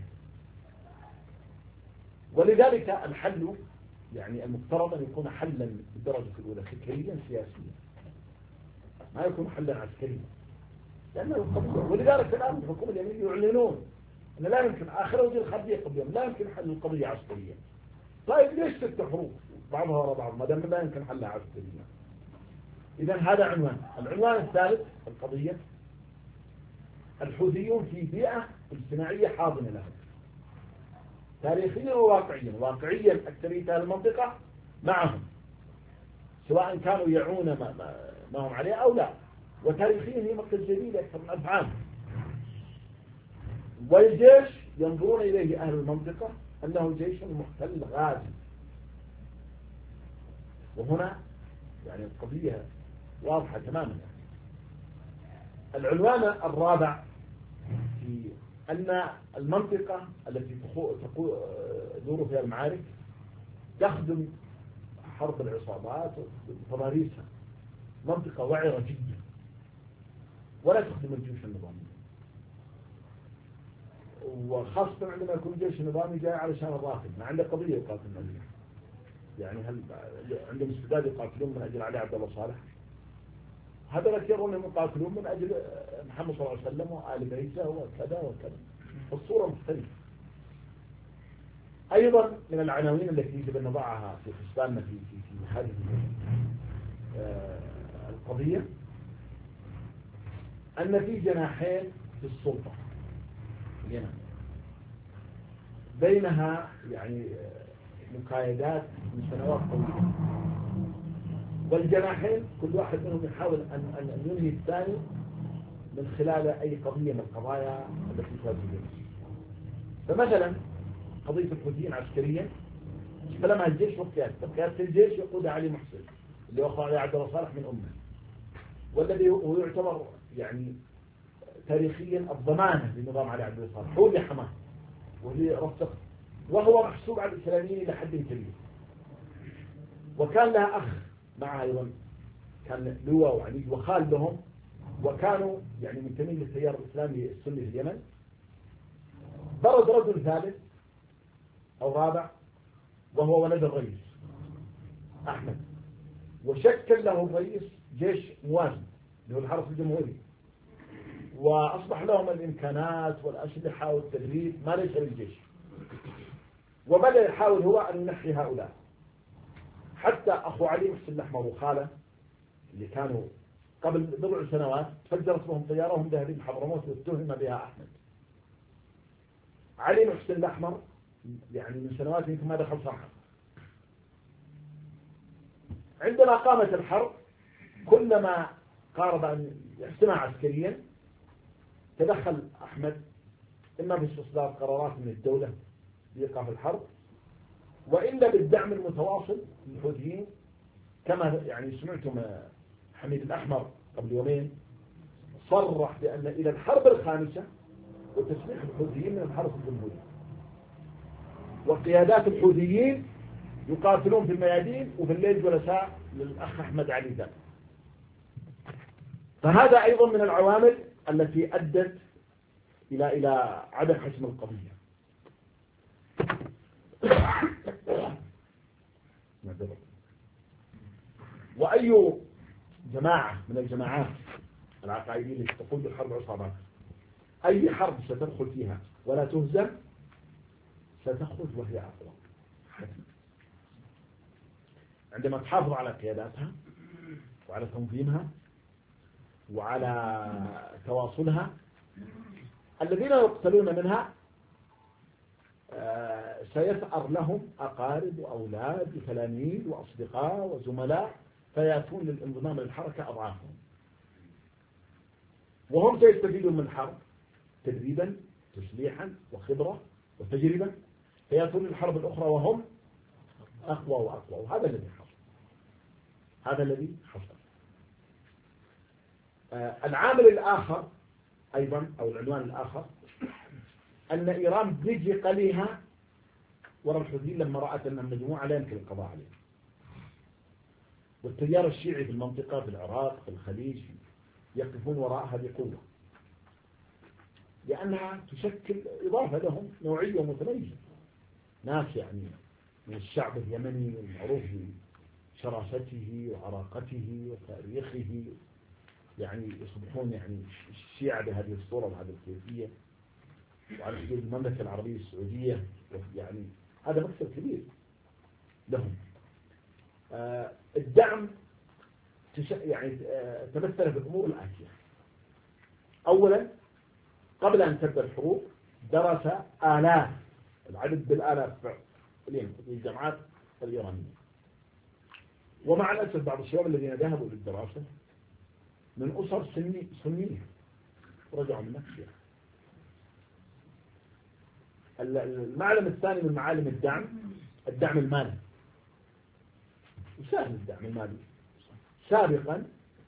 ولذلك الحل يعني المفترض أن يكون حلا بالدرجة الأولى فكريا سياسيا، ما يكون حلا عسكريا، لأنه القضية. ولذلك الآن الحكومة اليمنية يعلنون أن لا يمكن آخر وزير الخارجية قبلهم لا يمكن حل القضية عسكريا. طيب ليش 6 حروب بعضها وراء بعض ما دام لا يمكن حلها عسكريا؟ إذا هذا عنوان. العنوان الثالث القضية الحوثيون في بيئة اجتماعية حاضنة لهم تاريخيا وواقعيا. واقعيا أكثرية أهل المنطقة معهم سواء كانوا يعون ما هم عليه أو لا، وتاريخيا هي مركز جديد أكثر من 1000 عام. والجيش ينظرون إليه أهل المنطقة أنه جيش محتل غازي. وهنا يعني القضية واضحة تماما. العنوان الرابع في أن المنطقة التي تدور فيها المعارك تخدم حرب العصابات وتضاريسها، منطقة وعرة جدا ولا تخدم الجيوش النظامي، وخاصة عندما يكون الجيش النظامي جاي علشان الراتب، ما عنده قضية يقاتل عليها. يعني هل عندهم استعداد يقاتلون من أجل علي عبد الله صالح؟ هذا لك يرون أنهم يقاتلون من أجل محمد صلى الله عليه وسلم وآل بيته وكذا وكذا. الصورة مختلفة. أيضا من العناوين التي يجب أن نضعها في حسباننا في هذه القضية أن في جناحين في السلطة في اليمن بينها يعني مكايدات من سنوات طويلة، والجناحين كل واحد منهم يحاول أن ينهي الثاني من خلال أي قضية من القضايا التي تواجهه. فمثلا قضية الحوثيين عسكريا فلما الجيش وقيادة الجيش يقود علي محسن اللي هو علي عبد الله صالح من أمه، والذي هو يعتبر يعني تاريخيا الضمانة لنظام علي عبد الله صالح، هو اللي حماه واللي رفضه، وهو محسوب على الإسلاميين إلى حد كبير. وكان لها أخ معها أيضا كان لواء وعنيد وخال لهم، وكانوا يعني منتمين للتيار الإسلامي السني في اليمن. برز رجل ثالث أو رابع وهو ولد الرئيس أحمد، وشكل له الرئيس جيش موازي اللي هو الحرس الجمهوري، وأصبح لهم الإمكانات والأسلحة والتدريب ما ليس للجيش، وبدأ يحاول هو أن ينحي هؤلاء. حتى أخو علي محسن الأحمر وخاله اللي كانوا قبل بضع سنوات تفجرت لهم طيارة وهم ذاهبين حضرموت واتهم بها أحمد. علي محسن الأحمر يعني من سنوات يمكن ما دخل صحة. عندما قامت الحرب كلما قارب أن يحسمها عسكريا تدخل أحمد إما باستصدار قرارات من الدولة لإيقاف الحرب، وإلا بالدعم المتواصل للحوثيين. كما يعني سمعتم حميد الأحمر قبل يومين صرح بأن إلى الحرب الخامسة وتسليح الحوثيين من الحرس الجمهوري، وقيادات الحوثيين يقاتلون في الميادين وفي الليل جلساء للأخ أحمد علي ذا. فهذا أيضا من العوامل التي أدت إلى عدم حسم القضية. وأي جماعة من الجماعات العقائدية التي تقود بالحرب عصابات أي حرب ستدخل فيها ولا تهزم ستخرج وهي أقوى حتما، عندما تحافظ على قياداتها وعلى تنظيمها وعلى تواصلها. الذين يقتلون منها سيثأر لهم أقارب وأولاد وتلاميذ وأصدقاء وزملاء فيأتون للانضمام للحركة أضعافهم، وهم سيستفيدون من الحرب تدريبا تسليحا وخبرة وتجربة، فيأتون للحرب الأخرى وهم أقوى وأقوى. وهذا الذي حصل، هذا الذي حصل. العامل الآخر أيضا أو العنوان الآخر أن إيران بيجي قليها وراء الحوثيين لما رأت أن المجموعة لا يمكن القضاء عليها، والتيار الشيعي في المنطقة في العراق في الخليج يقفون وراءها بقوة، لأنها تشكل إضافة لهم نوعية متميزة، ناس يعني من الشعب اليمني المعروف بشراسته وعراقته وتاريخه، يعني يصبحون يعني الشيعة بهذه الصورة وهذه الكيفية، وعلى حدود المملكة العربية السعودية، يعني هذا مكسب كبير لهم. الدعم يعني تمثل في الأمور الآتية. أولا، قبل أن تبدأ الحروب درس آلاف، العدد بالآلاف في الجامعات الإيرانية، ومع الأسف بعض الشباب الذين ذهبوا للدراسة من أسر سنية رجعوا من نفسها. المعلم الثاني من معالم الدعم المالي. وسهل الدعم المالي سابقا،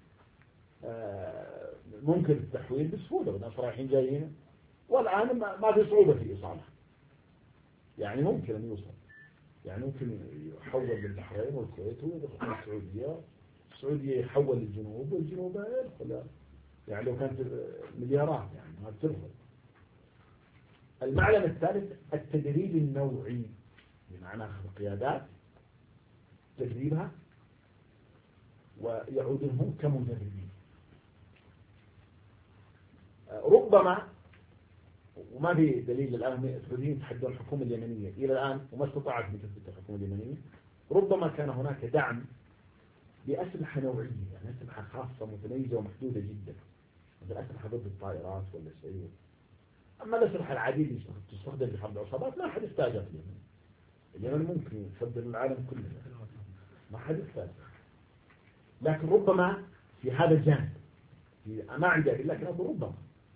ممكن التحويل بسهولة والناس رايحين جايين، والآن ما في صعوبة في إيصاله، يعني ممكن أن يوصل، يعني ممكن يحول للبحرين والكويت ويدخل السعودية، السعودية يحول للجنوب والجنوب يدخل، يعني لو كانت مليارات يعني ما بترفض. المعلم الثالث التدريب النوعي، بمعنى أخذ قيادات تدريبها ويعودون هم كمدربين. ربما، وما في دليل الآن السعوديين يتحدون الحكومة اليمنية إلى الآن وما استطاعت أن تثبت الحكومة اليمنية، ربما كان هناك دعم بأسلحة نوعية، يعني أسلحة خاصة متميزة ومحدودة جدا، مثل أسلحة ضد الطائرات ولا شيء. أما الأسلحة العادية اللي تستخدم في حرب العصابات ما حد استاجر في اليمن. اليمن ممكن يصدر العالم كله، ما حد استاجر. لكن ربما في هذا الجانب، ما عندي أدلة لكن أقول ربما.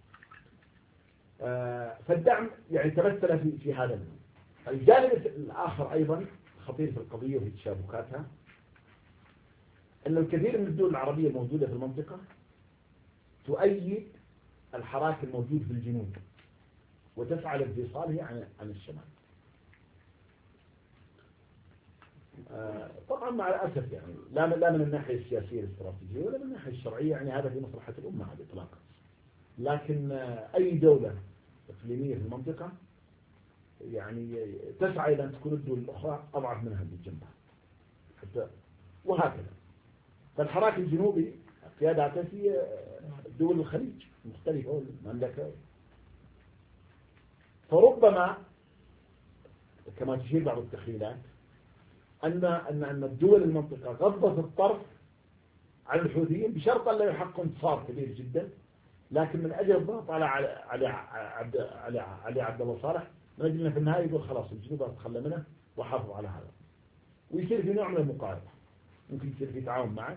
فالدعم يعني تمثل في هذا النوع. الجانب الآخر أيضا خطير في القضية وفي تشابكاتها، أن الكثير من الدول العربية الموجودة في المنطقة تؤيد الحراك الموجود في الجنوب وتسعى لانفصاله عن الشمال. طبعا مع الأسف يعني لا من الناحية السياسية الاستراتيجية ولا من الناحية الشرعية، يعني هذا في مصلحة الأمة على الإطلاق. لكن أي دولة إقليمية في المنطقة يعني تسعى إلى أن تكون الدول الأخرى أضعف منها اللي جنبها حتى، وهكذا. فالحراك الجنوبي قياداته في دول الخليج مختلفة والمملكة، فربما كما تشير بعض التخيلات أن الدول المنطقة غضت الطرف عن الحوثيين بشرط أن لا يحققوا انتصار كبير جدا، لكن من أجل الضغط على عبد الله صالح، من أجل أن في النهاية يقول خلاص الجنوب أتخلى منه وحافظ على هذا، ويصير في نوع من المقاربة، ممكن يصير في تعاون معك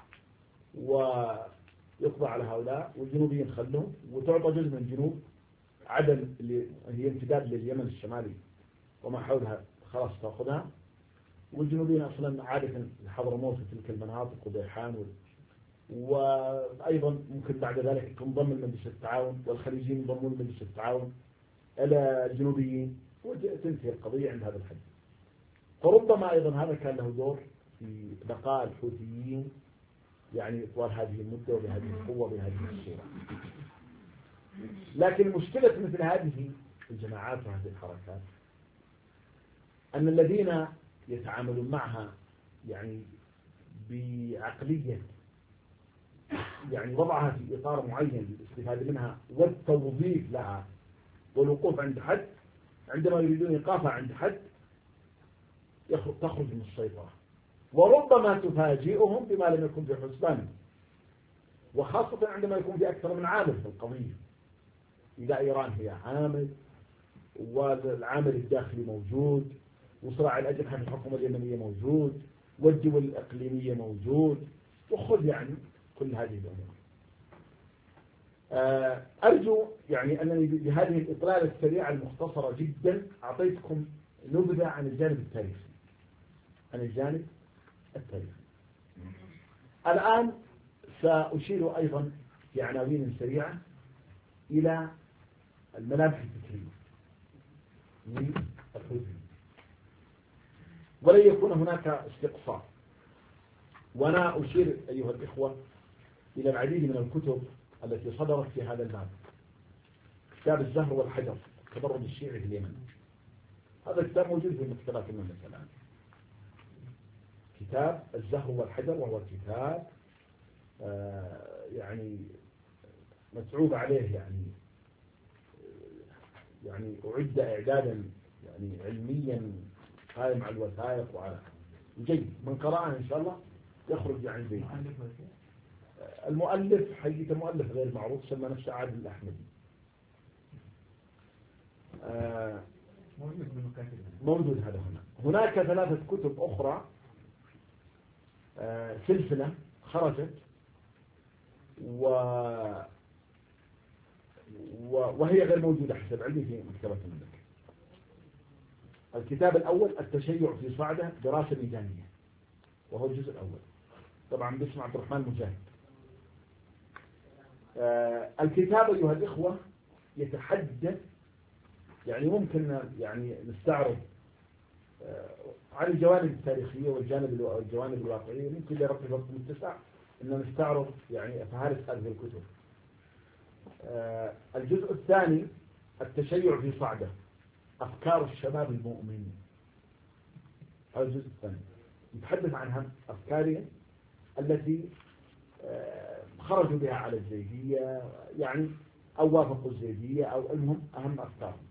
ويقضى على هؤلاء والجنوبيين خلهم، وتعطى جزء من الجنوب عدن اللي هي امتداد لليمن الشمالي وما حولها خلاص تأخذها، والجنوبيين أصلا عادة حضرموت في تلك المناطق وبيحان وأيضا ممكن بعد ذلك تنضم لمجلس التعاون، والخليجيين ينضمون لمجلس التعاون إلى الجنوبيين وتنتهي القضية عند هذا الحد. فربما أيضا هذا كان له دور في بقاء الحوثيين يعني طوال هذه المدة وبهذه القوة وبهذه الصورة. لكن مشكلة مثل هذه الجماعات وهذه الحركات أن الذين يتعاملون معها يعني بعقلية يعني وضعها في إطار معين للاستفادة منها والتوظيف لها والوقوف عند حد، عندما يريدون إيقافها عند حد تخرج من السيطرة، وربما تفاجئهم بما لم يكن في حسبانهم، وخاصة عندما يكون في أكثر من عامل في القضية. إذا إيران هي عامل والعامل الداخلي موجود وصراع الأجنحة في الحكومة اليمنية موجود والدول الإقليمية موجود، وخذ يعني كل هذه الأمور. أرجو يعني أنني بهذه الإطلالة السريعة المختصرة جدا أعطيتكم نبذة عن الجانب التاريخي. الآن سأشير أيضا في عناوين سريعة إلى الملامح الفكرية للحوثيين، ولن يكون هناك استقصاء. وأنا أشير أيها الإخوة إلى العديد من الكتب التي صدرت في هذا الباب. كتاب الزهر والحجر تبرد الشيعي في اليمن، هذا الكتاب موجود في مكتبات المملكة الآن. كتاب الزهر والحجر، وهو كتاب يعني متعوب عليه، يعني أعد إعدادا يعني علميا قائم على الوثائق وعلى جيد. من قرأه إن شاء الله يخرج يعني زين. المؤلف حقيقة مؤلف غير معروف، سمى نفسه عادل الأحمدي. موجود هذا هنا. هناك 3 كتب أخرى سلسلة خرجت وهي غير موجودة حسب علمي في مكتبة المملكة. الكتاب الأول التشيع في صعدة دراسة ميدانية، وهو الجزء الأول، طبعا باسم عبد الرحمن مجاهد. الكتاب أيها الإخوة يتحدث، يعني ممكن يعني نستعرض عن الجوانب التاريخية والجوانب الواقعية. ممكن لرب الوقت متسع أن نستعرض يعني فهارس هذه الكتب. الجزء الثاني التشيع في صعدة أفكار الشباب المؤمن، هذا الجزء الثاني يتحدث عن أفكارهم التي خرجوا بها على الزيدية، يعني أو وافقوا الزيدية، أو المهم أهم أفكارهم.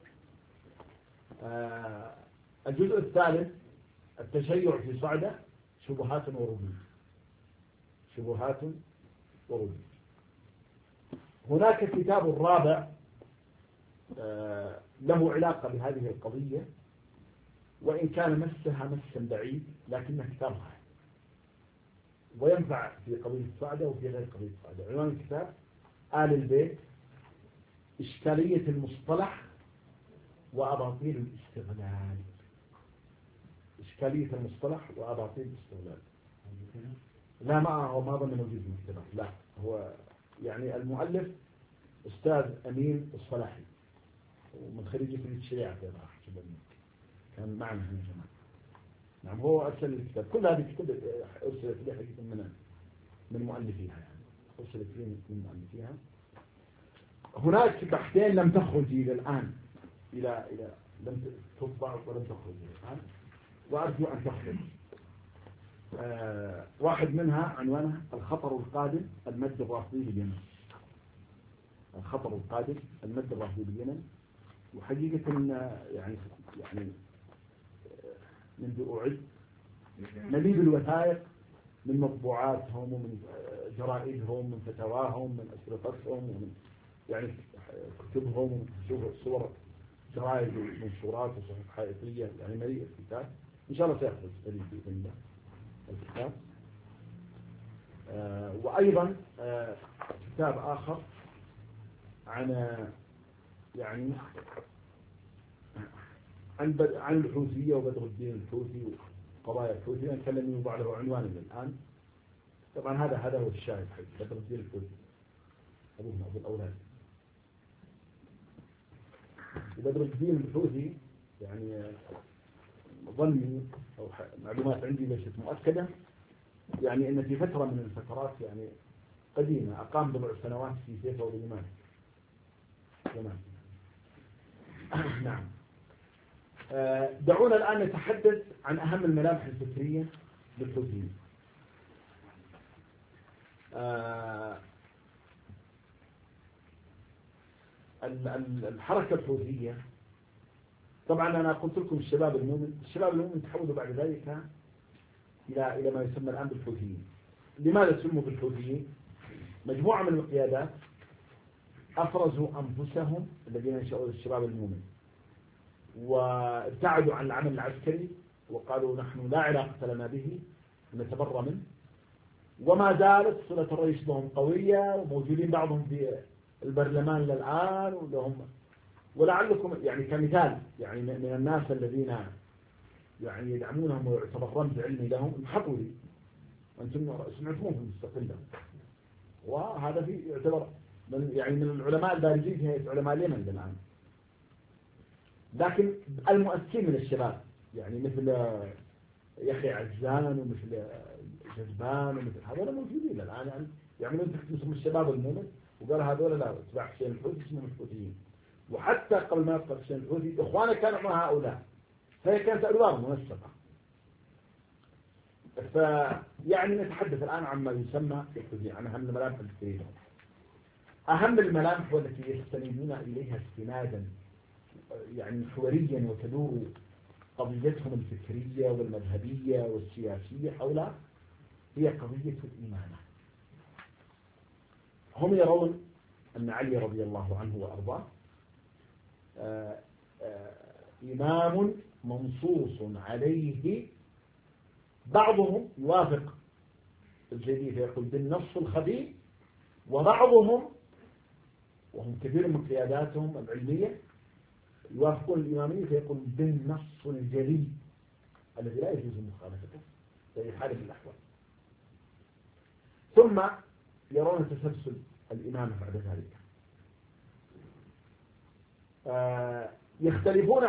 الجزء الثالث التشيع في صعدة شبهات وردود. شبهات وردود. هناك كتاب الرابع له علاقة بهذه القضية، وإن كان مسها مسا بعيد، لكنه كتاب رائع وينفع في قضية الصعدة وفي غير قضية الصعدة. عنوان الكتاب آل البيت، إشكالية المصطلح وأباطيل الاستغلال. إشكالية المصطلح وأباطيل الاستغلال. لا، ما ظن موجود في المكتبات، لا. هو يعني المؤلف أستاذ أمين الصلاحي، ومن خريج كلية الشريعة في العراق، كان معنا في الجامعة. نعم، هو أرسل الكتاب. كل هذه الكتب أرسلت لي حقيقة من مؤلفيها، يعني أرسلت لي من مؤلفيها. هناك بحثين لم تخرج إلى الآن، إلى لم تطبع ولم تخرج إلى الآن، وأرجو أن تخرج. واحد منها عنوانه الخطر القادم المد الرافضي باليمن. الخطر القادم المد الرافضي باليمن. وحقيقة يعني منذ أعد نبيذ الوثائق من مطبوعاتهم ومن جرائدهم، من فتاواهم، من أسرطتهم، ومن يعني كتبهم، صور جرائد ومنشورات وصحف حائطية، يعني مليء الكتاب. إن شاء الله سيخرج بإذن الله الكتاب. وأيضا كتاب آخر عن يعني عن الحوثية وبدر الدين الحوثي وقضايا الحوثي. نتكلم يوضع له عنوان الآن. طبعا هذا هو الشاهد حق بدر الدين الحوثي، أبوه أبو الأولاد. بدر الدين الحوثي يعني ظني أو معلومات عندي ليست مؤكدة، يعني أن في فترة من الفترات يعني قديمة أقام 4 سنوات في سيفا وباليمان. تمام. نعم. دعونا الآن نتحدث عن أهم الملامح الفكرية للحوثيين. الحركة الحوثية، طبعا أنا قلت لكم الشباب المؤمن تحولوا بعد ذلك إلى ما يسمى الآن بالحوثيين. لماذا سموا بالحوثيين؟ مجموعة من القيادات أفرزوا أنفسهم الذين نشأوا الشباب المؤمن، وابتعدوا عن العمل العسكري، وقالوا نحن لا علاقة لنا به، نتبرأ منه. وما زالت صلة الرئيس لهم قوية، وموجودين بعضهم في البرلمان للآن، ولعلكم يعني كمثال يعني من الناس الذين يعني يدعمونهم ويعتبر رمز علمي لهم المحقولي، أنتم سمعتموه في المستقلة، وهذا في يعتبر من العلماء البارزين في هيئة علماء اليمن الآن. لكن المؤسسين من الشباب يعني مثل يحيى عزان ومثل جذبان ومثل هذول موجودين الآن، يعني يعملون تخصيص من الشباب المؤمن، وقال هذول لا اتباع حسين الحوثي اسمهم الحوثيين. وحتى قبل ما يبقى حسين الحوثي إخوانه كانوا مع هؤلاء، فهي كانت أدوار منسقة. فيعني نتحدث الآن عما يسمى الحوثيين، عن أهم الملامح الفكرية. أهم الملامح والتي يستندون إليها استنادا يعني محوريا وتدور قضيتهم الفكرية والمذهبية والسياسية حولها هي قضية الإمامة. هم يرون أن علي رضي الله عنه وأرضاه إمام منصوص عليه، بعضهم يوافق الجديد يقول بالنص الخفي، وبعضهم وهم كثير من قياداتهم العلمية يوافقون الإمامية فيقول بالنص الجلي الذي لا يجوز مخالفته في حال من الأحوال. ثم يرون تسلسل الإمامة بعد ذلك. يختلفون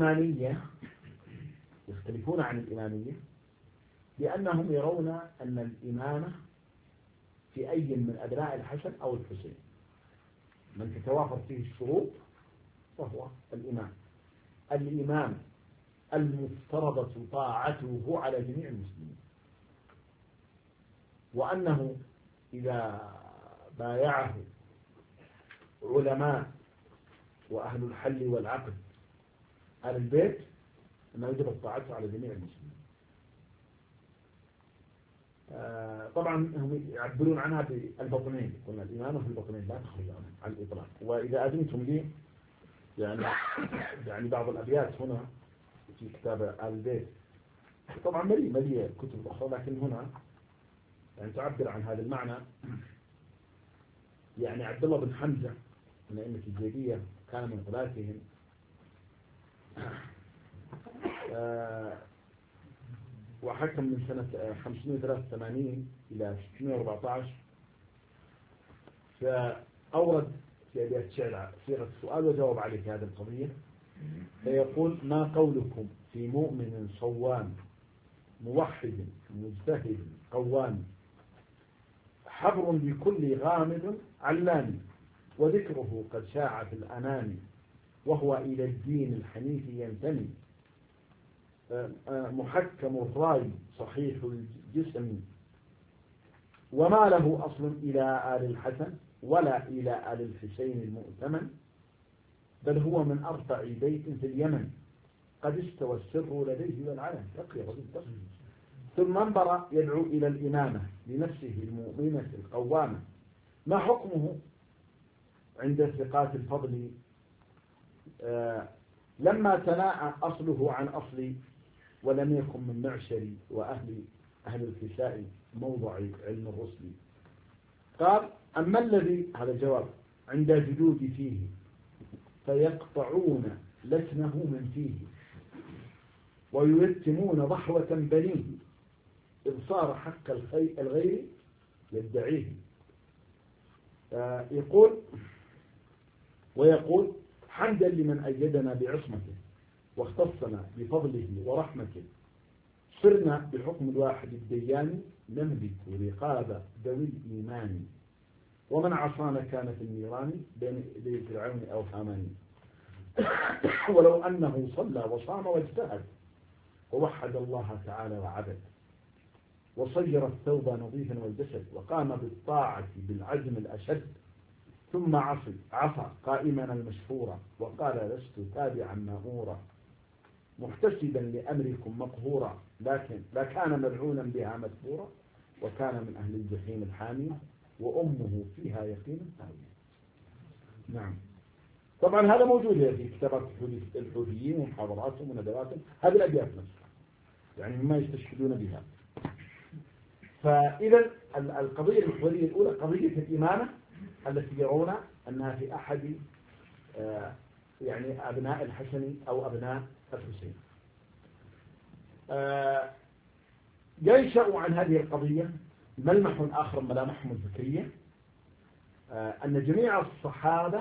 عن الإمامية لأنهم يرون أن الإمامة في أي من أبناء الحسن أو الحسين من تتوافر فيه الشروط فهو الإمام المفترضة طاعته على جميع المسلمين، وأنه إذا بايعه علماء وأهل الحل والعقد على البيت أنه يجب الطاعة على جميع المسلمين. طبعا هم يعبرون عنها بالبطنين، قلنا الإمامة في البطنين لا تخرج عن الإطلاق. وإذا أذنتم لي يعني بعض الأبيات هنا في كتاب آل البيت، طبعا مليء كتب أخرى، لكن هنا يعني تعبر عن هذا المعنى. يعني عبد الله بن حمزة من أئمة الزيدية كان من قلاتهم، وحكم من سنة 583 إلى 614. فأورد في أبيات شعر صيغة السؤال وجاوب عليه في هذه القضية، فيقول: ما قولكم في مؤمن صوام موحد مجتهد قوام، حبر بكل غامض علام، وذكره قد شاع في الأنام، وهو إلى الدين الحنيف ينتمي، محكم الرأي صحيح الجسم، وما له أصل إلى آل الحسن ولا إلى آل الحسين المؤتمن، بل هو من أرفع بيت في اليمن، قد استوى السر لديه والعلن. ثم انبر يدعو إلى الإمامة لنفسه المؤمنة القوامة. ما حكمه عند ثقات الفضل؟ لما تناءى أصله عن أصلي، ولم يكن من معشري وأهل الكساء موضع علم الرسل. قال: أما الذي، هذا الجواب، عند جدودي فيه، فيقطعون لسنه من فيه، وييتمون ضحوة بنيه، إذ صار حق الغير يدعيه. ويقول: حمدا لمن أيدنا بعصمته، واختصنا بفضله ورحمته، صرنا بحكم الواحد الديان، نملك رقاب ذوي الإيمان، ومن عصانا كان في النيران بين يدي فرعون أو هامان، ولو أنه صلى وصام واجتهد، ووحد الله تعالى وعبد، وصير الثوب نظيفا والجسد، وقام بالطاعة بالعزم الأشد، ثم عصى قائمنا المشهورة، وقال: لست تابعا مأمورا، محتسبا لأمركم مقهورا، لكن لا كان ملعونا بها مدبورا، وكان من أهل الجحيم الحامية، وأمه فيها يقينا ثانية. نعم، طبعا هذا موجود في كتابات الحوثيين ومحاضراتهم وندواتهم، هذه الأبيات نفسها يعني مما يستشهدون بها. فإذا القضية المحورية الأولى قضية الإمامة التي يرون أنها في أحد يعني أبناء الحسن أو أبناء الحسين. ينشأ عن هذه القضية ملمح آخر من ملامحهم الفكرية، أن جميع الصحابة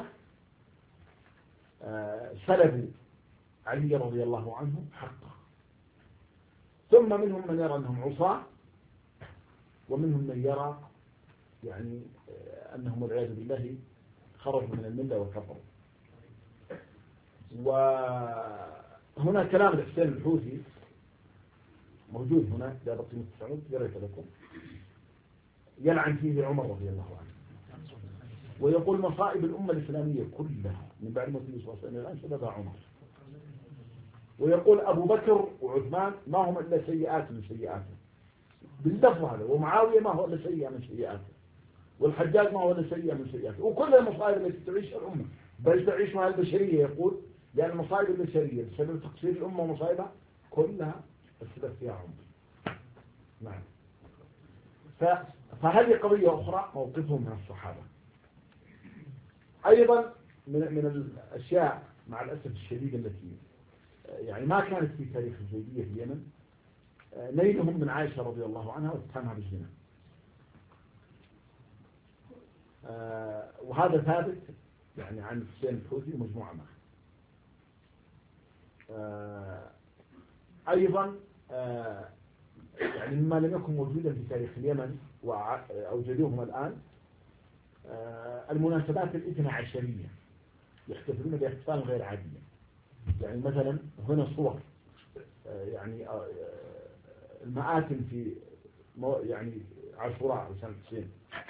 سلبوا علي رضي الله عنه حقه، ثم منهم من يرى أنهم عصاة، ومنهم من يرى يعني أنهم والعياذ بالله خرجوا من الملة وكفروا. وهنا كلام الحسين الحوثي موجود هنا لا بقي مستعود قريت لكم، يلعن فيه عمر رضي الله عنه، ويقول مصائب الأمة الإسلامية كلها من بعد موت النبي صلى الله عليه وسلم الآن سببها عمر. ويقول أبو بكر وعثمان ما هم إلا سيئات من سيئاته باللفظ هذا، ومعاوية ما هو إلا سيئة من سيئاته، والحجاج ما هو إلا سيئة من سيئاته، وكل المصائب التي تعيش الأمة بل تعيشها البشرية. يقول لأن المصائب البشرية بسبب تقصير الأمة ومصائبها كلها السبب فيها عمر. نعم. فهذه قضية أخرى موقفهم من الصحابة. أيضا من الأشياء مع الأسف الشديد التي يعني ما كانت في تاريخ الزيدية في اليمن نيلهم من عائشة رضي الله عنها واتهامها بالزنا، وهذا ثابت يعني عن الحسين الحوثي ومجموعة معه. أيضا يعني مما لم يكن موجودا في تاريخ اليمن وأوجدوهم الآن المناسبات الاثنى عشرية يحتفلون باحتفال غير عادية. يعني مثلا هنا صور يعني المآتم في يعني عاشوراء وسنة الحسين،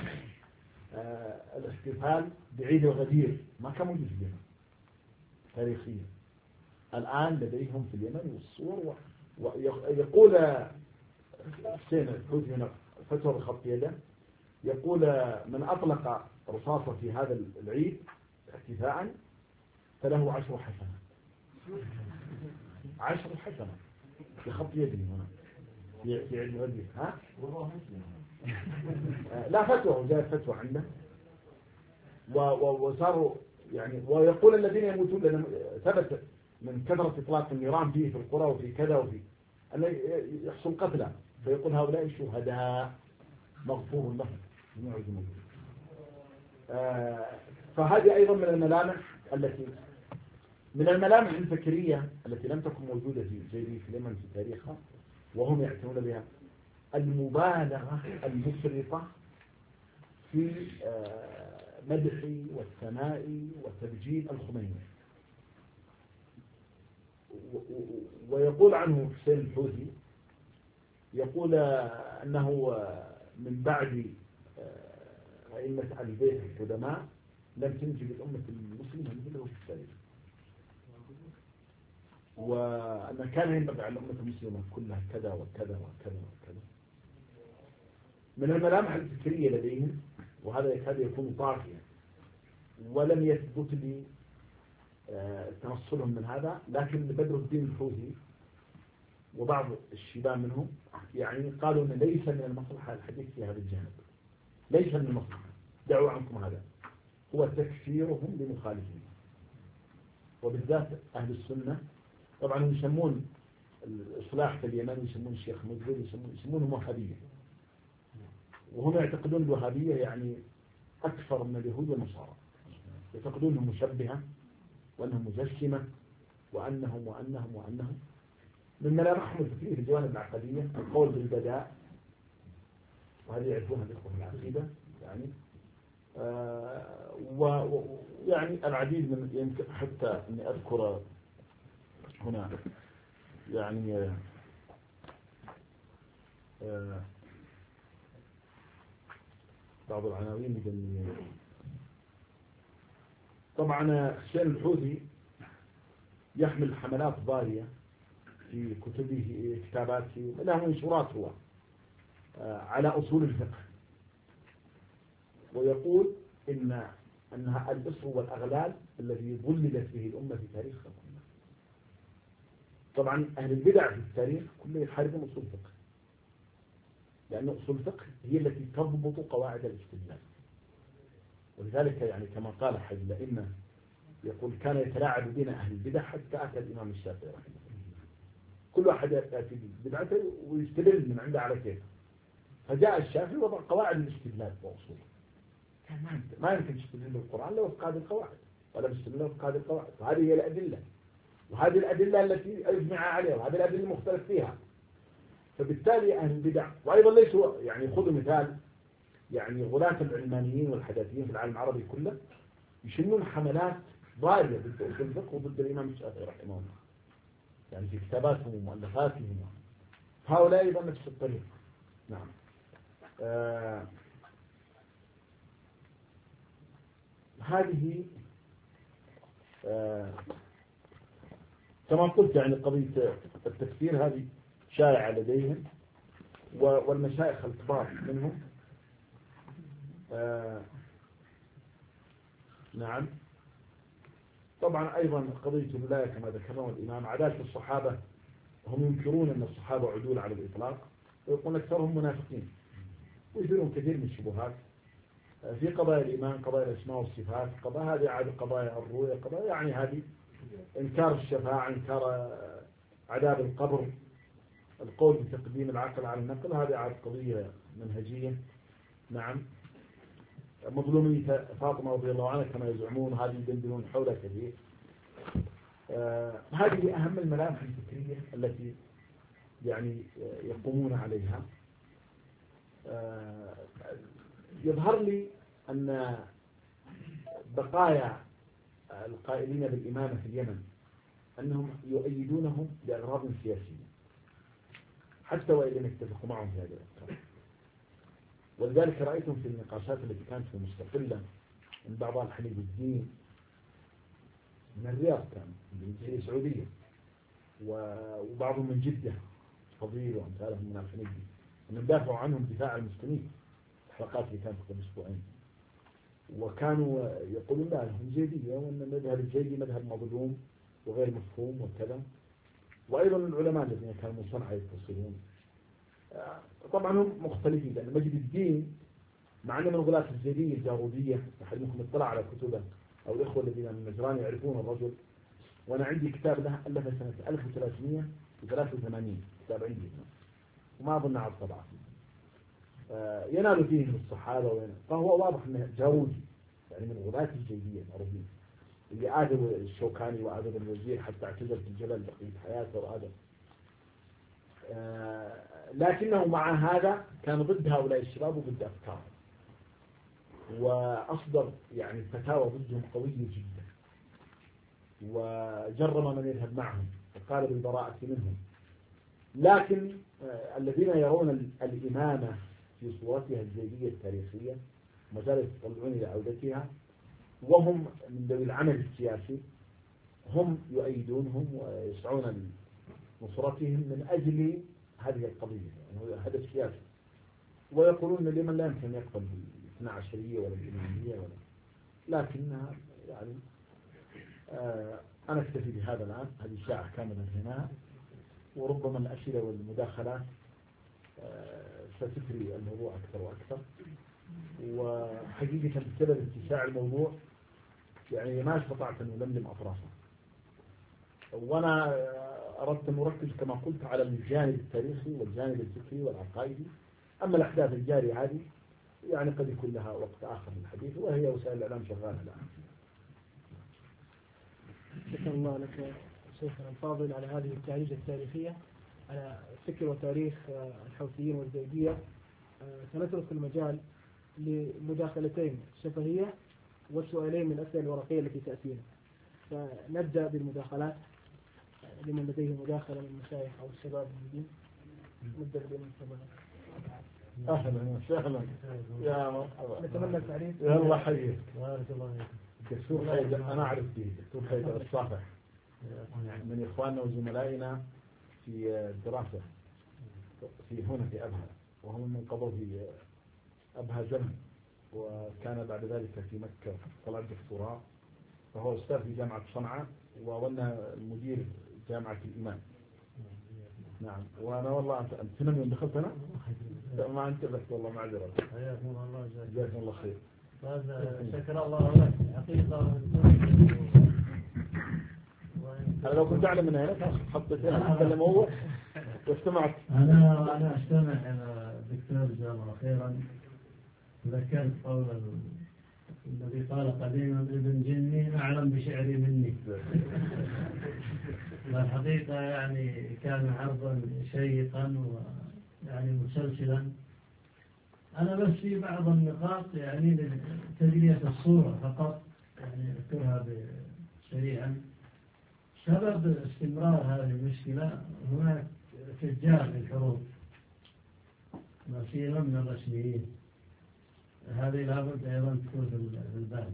الاحتفال بعيد الغدير ما كان موجود في اليمن تاريخيا، الآن لديهم في اليمن والصور. ويقول حسين الحوثي هنا فتوى بخط يده، يقول من أطلق رصاصة في هذا العيد احتفاء فله 10 حسنات. 10 حسنات بخط يده هنا في عيد الغدير. ها؟ لا فتوى جاء فتوى عنده وصاروا يعني. ويقول الذين يموتون لأن ثبت من كثرة إطلاق النيران فيه في القرى وفي كذا وفي أن يحصل قتلى، فيقول هؤلاء الشهداء مغفور لهم. فهذه أيضا من الملامح الفكرية التي لم تكن موجودة في اليمن في تاريخها، وهم يعتنون بها المبالغة المفرطة في مدح والثناء وتبجيل الخميني. ويقول عنه حسين الحوثي يقول أنه من بعد أئمة أهل البيت القدماء لم تنجب الأمة المسلمة مثله في التاريخ، وأن كان ينبغي على الأمة المسلمة كلها كذا وكذا وكذا وكذا. من الملامح الفكرية لديهم، وهذا يكاد يكون طاغيا ولم يثبت لي تنصلهم من هذا، لكن بدر الدين الحوثي وبعض الشباب منهم يعني قالوا أن ليس من المصلحة الحديث في هذا الجانب، ليس من المصلحة، دعوا عنكم هذا، هو تكفيرهم لمخالفين، وبالذات أهل السنة. طبعا يسمون الإصلاح في اليمن يسمون الشيخ مجدد يسمونهم وهابية، وهم يعتقدون الوهابية يعني أكثر من اليهود والنصارى، يعتقدونهم مشبهة وأنهم مجسمة وأنهم من ملامحهم الفكرية في الجوانب العقدية القول بالبداء، وهذه يعرفونها الإخوة في العقيدة يعني. ويعني العديد من يمكن حتى أني أذكر هنا يعني بعض العناوين الجميلة. طبعا حسين الحوثي يحمل حملات ضارية في كتبه كتاباته له منشورات هو على أصول الفقه، ويقول أنها الإصر والأغلال الذي ظللت به الأمة في تاريخ الأمة. طبعا أهل البدع في التاريخ كله يحاربون أصول الفقه، لأن أصول الفقه هي التي تضبط قواعد الاستدلال. ولذلك يعني كما قال أحد الأئمة يقول كان يتلاعب بنا أهل البدع حتى أتى الإمام الشافعي رحمه الله، كل واحد يأتي بدعته ويستدل من عنده على كيفه، فجاء الشافعي وضع قواعد الاستدلال وأصوله. كان ما يمكن تستدل بالقرآن لو فقد القواعد، ولا باستدلال لو فقد القواعد، وهذه هي الأدلة، وهذه الأدلة التي أجمع عليها، وهذه الأدلة المختلف فيها. فبالتالي أهل البدع وأيضا ليسوا يعني خذوا مثال يعني غلاة العلمانيين والحداثيين في العالم العربي كله يشنون حملات ضارية ضد أصول الفقه وضد الإمام الشافعي رحمه الله يعني في كتاباتهم ومؤلفاتهم هؤلاء أيضا نفس الطريق. نعم. هذه كما قلت يعني قضية التفسير هذه شائعة لديهم والمشايخ الكبار منهم. نعم. طبعا أيضا قضية الولاية كما ذكرنا الإمام عادات الصحابة هم ينكرون أن الصحابة عدول على الإطلاق ويقولون أكثرهم منافقين ويثيرون كثير من الشبهات في قضايا الإيمان قضايا الأسماء والصفات قضايا هذه عاد قضايا الرؤية قضايا يعني هذه إنكار الشفاعة إنكار عذاب القبر القول بتقديم العقل على النقل هذه عاد قضية منهجية. نعم. مظلومية فاطمة رضي الله عنها كما يزعمون هذه يدندنون حولها كثير. هذه أهم الملامح الفكرية التي يعني يقومون عليها. يظهر لي أن بقايا القائلين بالإمامة في اليمن أنهم يؤيدونهم لأغراض سياسية حتى وإن لم يتفقوا معهم في هذه الأفكار. ولذلك رأيتم في النقاشات التي كانت مستقلة من بعضها الحليب الدين من الرياض كان من السعودية وبعضهم من جدة فضيل وأمثالهم من الحليب أن دافعوا عنهم دفاع المسلمين الحلقات اللي كانت قبل أسبوعين وكانوا يقولون لا هم زيدية وأن المذهب الزيدي مذهب مظلوم وغير مفهوم وكذا. وأيضا العلماء الذين كانوا من صنعاء يتصلون طبعا هم مختلفين لأن مجد الدين مع أنه من غلاة الزيدية الجارودية أحد منكم اطلع على كتبه أو الإخوة الذين من نجران يعرفون الرجل وأنا عندي كتاب له ألف سنة 1383 كتاب عندي وما أظن على الطبعة ينال فيه من الصحابة فهو واضح أنه جارودي يعني من غلاة الزيدية العربية اللي آدب الشوكاني وآدب الوزير حتى اعتزل في الجبل بقية حياته وآدب لكنه مع هذا كان ضد هؤلاء الشباب وضد أفكارهم وأصدر يعني فتاوى ضدهم قوية جدا وجرم من يذهب معهم وقال بالبراءة منهم. لكن الذين يرون الإمامة في صورتها الزيدية التاريخية ما زالوا يتطلعون إلى عودتها وهم من ذوي العمل السياسي هم يؤيدونهم ويسعون نصرتهم من أجل هذه القضية يعني هدف سياسي ويقولون لمن لا يمكن يقبل بالاثنى عشرية ولا الإمامية ولا لكنها يعني أنا أكتفي بهذا الآن هذه الساعة كاملة هنا وربما الأسئلة والمداخلات ستثري الموضوع أكثر وأكثر. وحقيقة بسبب اتساع الموضوع يعني ما استطعت أن ألملم أطرافه وأنا أردت أن أركز كما قلت على الجانب التاريخي والجانب الفكري والعقائدي. أما الأحداث الجارية هذه يعني قد يكون لها وقت آخر للحديث وهي وسائل الإعلام شغالة الآن. شكرا الله لك شيخنا الفاضل على هذه التعريجة التاريخية على فكر وتاريخ الحوثيين والزيدية. سنترك المجال لمداخلتين شفهية وسؤالين من الأسئلة الورقية التي تأتينا. فنبدأ بالمداخلات لمن لديه مداخلة من المشايخ أو الشباب الموجودين. نبدأ بالمداخلات. أهلا وسهلا يا مرحبا. نتمنى التعريف. يا الله حيك. بارك الله فيك. دكتور حيدر أنا أعرف فيه دكتور حيدر الصافح من إخواننا وزملائنا في الدراسة في هنا في أبها وهم من قبل في أبها زمن وكان بعد ذلك في مكة طلع دكتوراه فهو أستاذ في جامعة صنعاء وولنا المدير جامعة الإمام. نعم وأنا والله أنت من يوم دخلت أنا ما انتبهت والله معذرة. حياكم الله جزاكم الله خير. شكر الله لك حقيقة. أنا لو كنت أعلم من هنا حطيت هنا أتكلم هو واستمعت. أنا أستمع إلى الدكتور جزاه الله خيرا. ذكرت قول الذي قال قديما ابن جني أعلم بشعري مني. الحقيقة يعني كان عرضا شيقا يعني مسلسلا. أنا بس في بعض النقاط يعني لتجلية الصورة فقط يعني أذكرها سريعا. سبب استمرار هذه المشكلة هناك فجار في الحروب مسيرة من الرسميين، هذه لابد أيضا تكون في البال.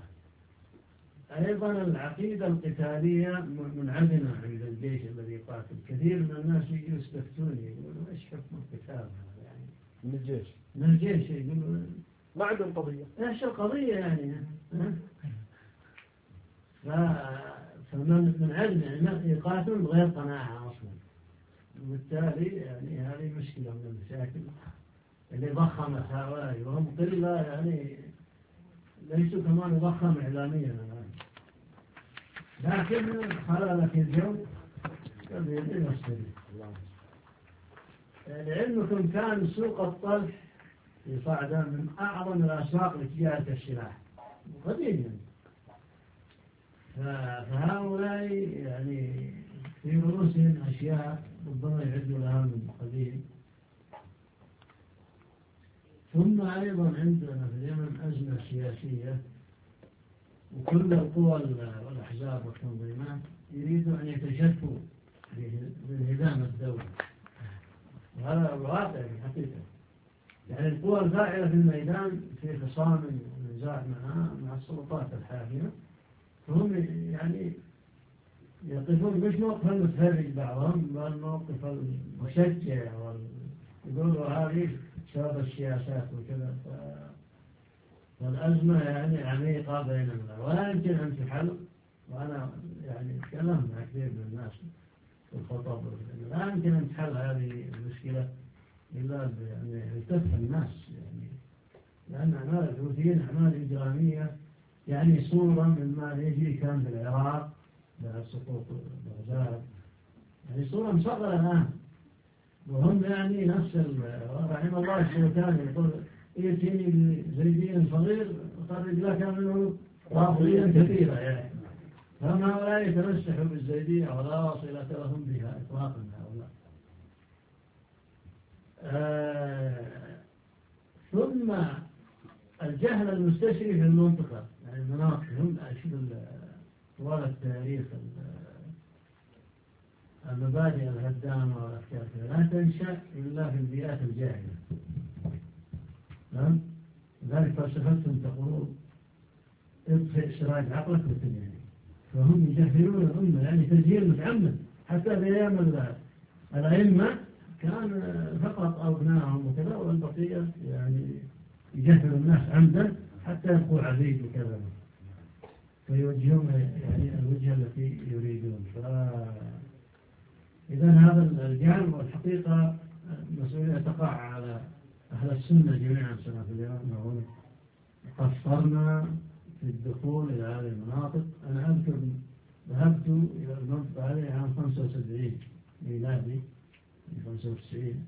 أيضا العقيدة القتالية منعدمة عند الجيش الذي يقاتل. كثير من الناس يجوا يستفتوني يقولوا إيش حكم القتال يعني من الجيش يقولوا ما عندهم قضية. إيش القضية يعني فمن منعدم يعني يقاتل بغير قناعة أصلا، وبالتالي يعني هذه مشكلة من المشاكل اللي ضخمت هؤلاء، وهم قلة يعني ليسوا كمان ضخم إعلاميا الآن، لكن خلالة الجو كبير يصير. لعلمكم كان سوق الطلح في صعدة من أعظم الأسواق لتجارة السلاح قديما، فهؤلاء يعني في رؤوسهم أشياء ربما يعدوا لها من قديم. ثم أيضا عندنا في اليمن أزمة سياسية، وكل القوى والأحزاب والتنظيمات يريدوا أن يتشفوا بانهدام الدولة، وهذا الواقع في الحقيقة. يعني القوى الفاعلة في الميدان في خصام ونزاع مع السلطات الحاكمة، فهم يعني يقفون مش موقف المتفرج بعضهم، بل موقف المشجع يقولوا هذه بسبب السياسات وكذا. فالأزمة يعني عميقة بيننا ولا يمكن أن تحل. وأنا يعني أتكلم مع كثير من الناس في الخطب، لا يمكن أن تحل هذه المشكلة إلا بأن يلتف الناس، يعني لأن أعمال الحوثيين أعمال إجرامية يعني صورة مما يجري كان في العراق بعد سقوط بغداد، يعني صورة مصغرة الآن. وهم يعني نفس رحم الله الشيطان يقول يأتيني بزيدين صغير وخرج لك منه رافضين كثيرة، يعني فهم هؤلاء يتمسحوا بالزيدية ولا صلة لهم بها إطلاقا هؤلاء. ثم الجهل المستشري في المنطقة، يعني المناطق هم طوال التاريخ المبادئ الهدامة والأفكار لا تنشأ إلا في البيئات الجاهلة. لذلك فلسفتهم تقول اطفئ سراج عقلك وتنيني، فهم يجهلون الأمة يعني تجهيل متعمد. حتى في أيام الأئمة كان فقط أبنائهم وكذا، والبقية يعني يجهل الناس عمدا حتى يبقوا عبيد وكذا، فيوجهون يعني الوجهة التي يريدون. إذا هذا الجانب والحقيقة المسؤولية تقع على أهل السنة جميعا. سنة في اليوم قصرنا في الدخول إلى هذه المناطق. أنا أذكر ذهبت إلى المنطقة هذه عام 75 ميلادي، 95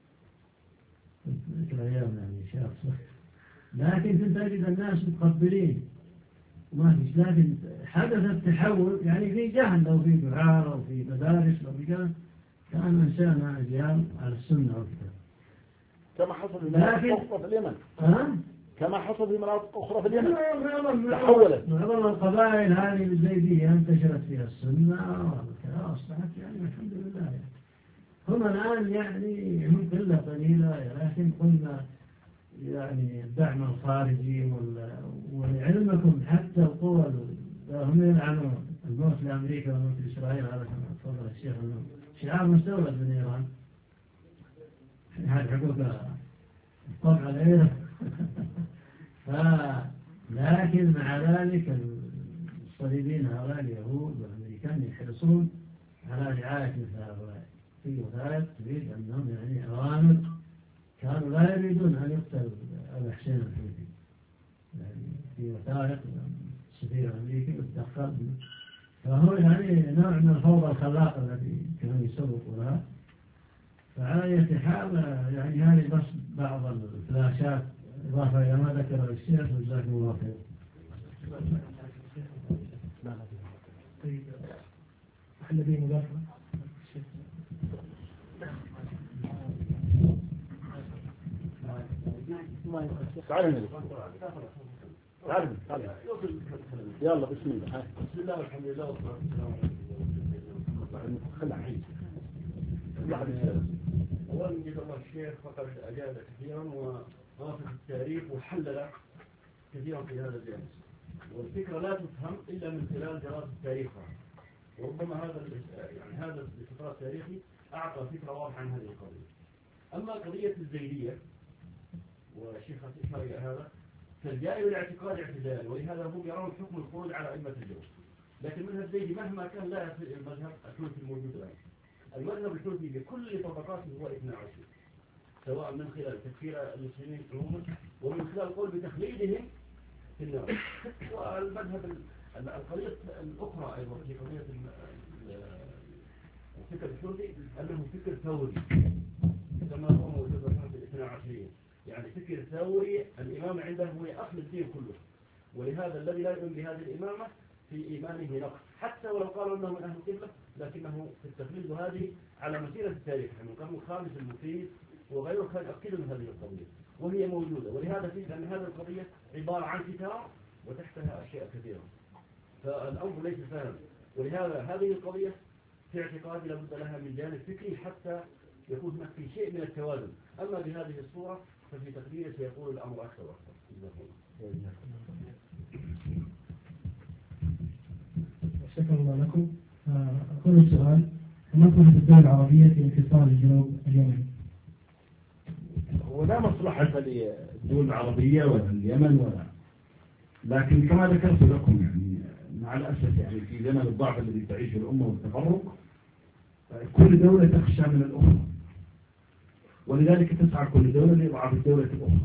ذيك الأيام يعني شاف، لكن كنت أجد الناس متقبلين وما فيش. لكن حدث التحول يعني في جهل، لو في دعاء أو في مدارس لو في كان إنسان أجيال على السنة والكتاب، كما حصل في مناطق أخرى في اليمن. كما حصل في مناطق أخرى في اليمن تحولت. معظم القبائل هذه الزيدية انتشرت فيها السنة والكلام، أصبحت يعني الحمد لله يعني. هم الآن يعني هم قلة قليلة، لكن قلنا يعني الدعم الخارجي ولعلمكم حتى القوى هم يلعنون الموت لأمريكا والموت لإسرائيل. هذا كما تفضل الشيخ شعار مستورد من إيران، هذه حقوق الطبع العيرة. لكن مع ذلك الصليبين هؤلاء اليهود والأمريكان يحرصون على رعاية مثل هؤلاء في وثائق تريد أنهم يعني أوامر. كانوا لا يريدون أن يقتل الحسين الحوثي، يعني في وثائق السفير الأمريكي والتدخل، فهو يعني نوع من الفوضى الخلاقة التي كانوا يسوقوا لها. فعلى أي حال يعني هذه بس بعض الفلاشات إضافة إلى ما ذكر الشيخ، وجزاكم الله خير. طيب أحل به مدافع تعال يلا بسم الله. بسم الله والحمد لله والصلاة والسلام على رسول الله. أولا جزا الله الشيخ فقد أجاد كثيرا وناقش التاريخ وحلل كثيرا في هذا الجانب، والفكرة لا تفهم إلا من خلال دراسة تاريخها، وربما هذا الاستقراء التاريخي أعطى فكرة واضحة عن هذه القضية. أما قضية الزيدية والشيخ أشار إلى هذا، فالجائر الاعتقاد اعتزالي، ولهذا هم يرون حكم الخروج على أئمة الجور. لكن المذهب الزيدي مهما كان لا يصل إلى المذهب الحوثي الموجود الآن. المذهب الحوثي بكل طبقاته هو 12، سواء من خلال تكفير المسلمين عموما ومن خلال القول بتخليدهم في النار. والمذهب القضية الأخرى أيضا في قضية الفكر الحوثي أنه فكر ثوري كما هو موجود في الاثنى عشرية، يعني فكر ثوري. الإمامة عنده هو أصل الدين كله، ولهذا الذي لا يؤمن بهذه الإمامة في إيمانه نقص، حتى ولو قالوا أنه من أهل القبلة، لكنه في التقليد هذه على مسيرة التاريخ من القرن الخامس المفيد وغيره كان يؤكد من هذه القضية وهي موجودة. ولهذا في أن هذه القضية عبارة عن كتاب وتحتها أشياء كثيرة، فالأمر ليس سهلا. ولهذا هذه القضية في اعتقادي لابد لها من جانب فكري حتى يكون هناك في شيء من التوازن. أما بهذه الصورة ففي تقديري سيكون الأمر أكثر وأكثر. شكرا الله لكم. أقول السؤال: مصلحة الدول العربية في انفصال الجنوب اليمني؟ ولا مصلحة للدول العربية ولا اليمن ولا، لكن كما ذكرت لكم يعني مع الأسف يعني في زمن الضعف الذي تعيشه الأمة والتفرق كل دولة تخشى من الأخرى، ولذلك تسعى كل دولة لإضعاف الدولة الأخرى.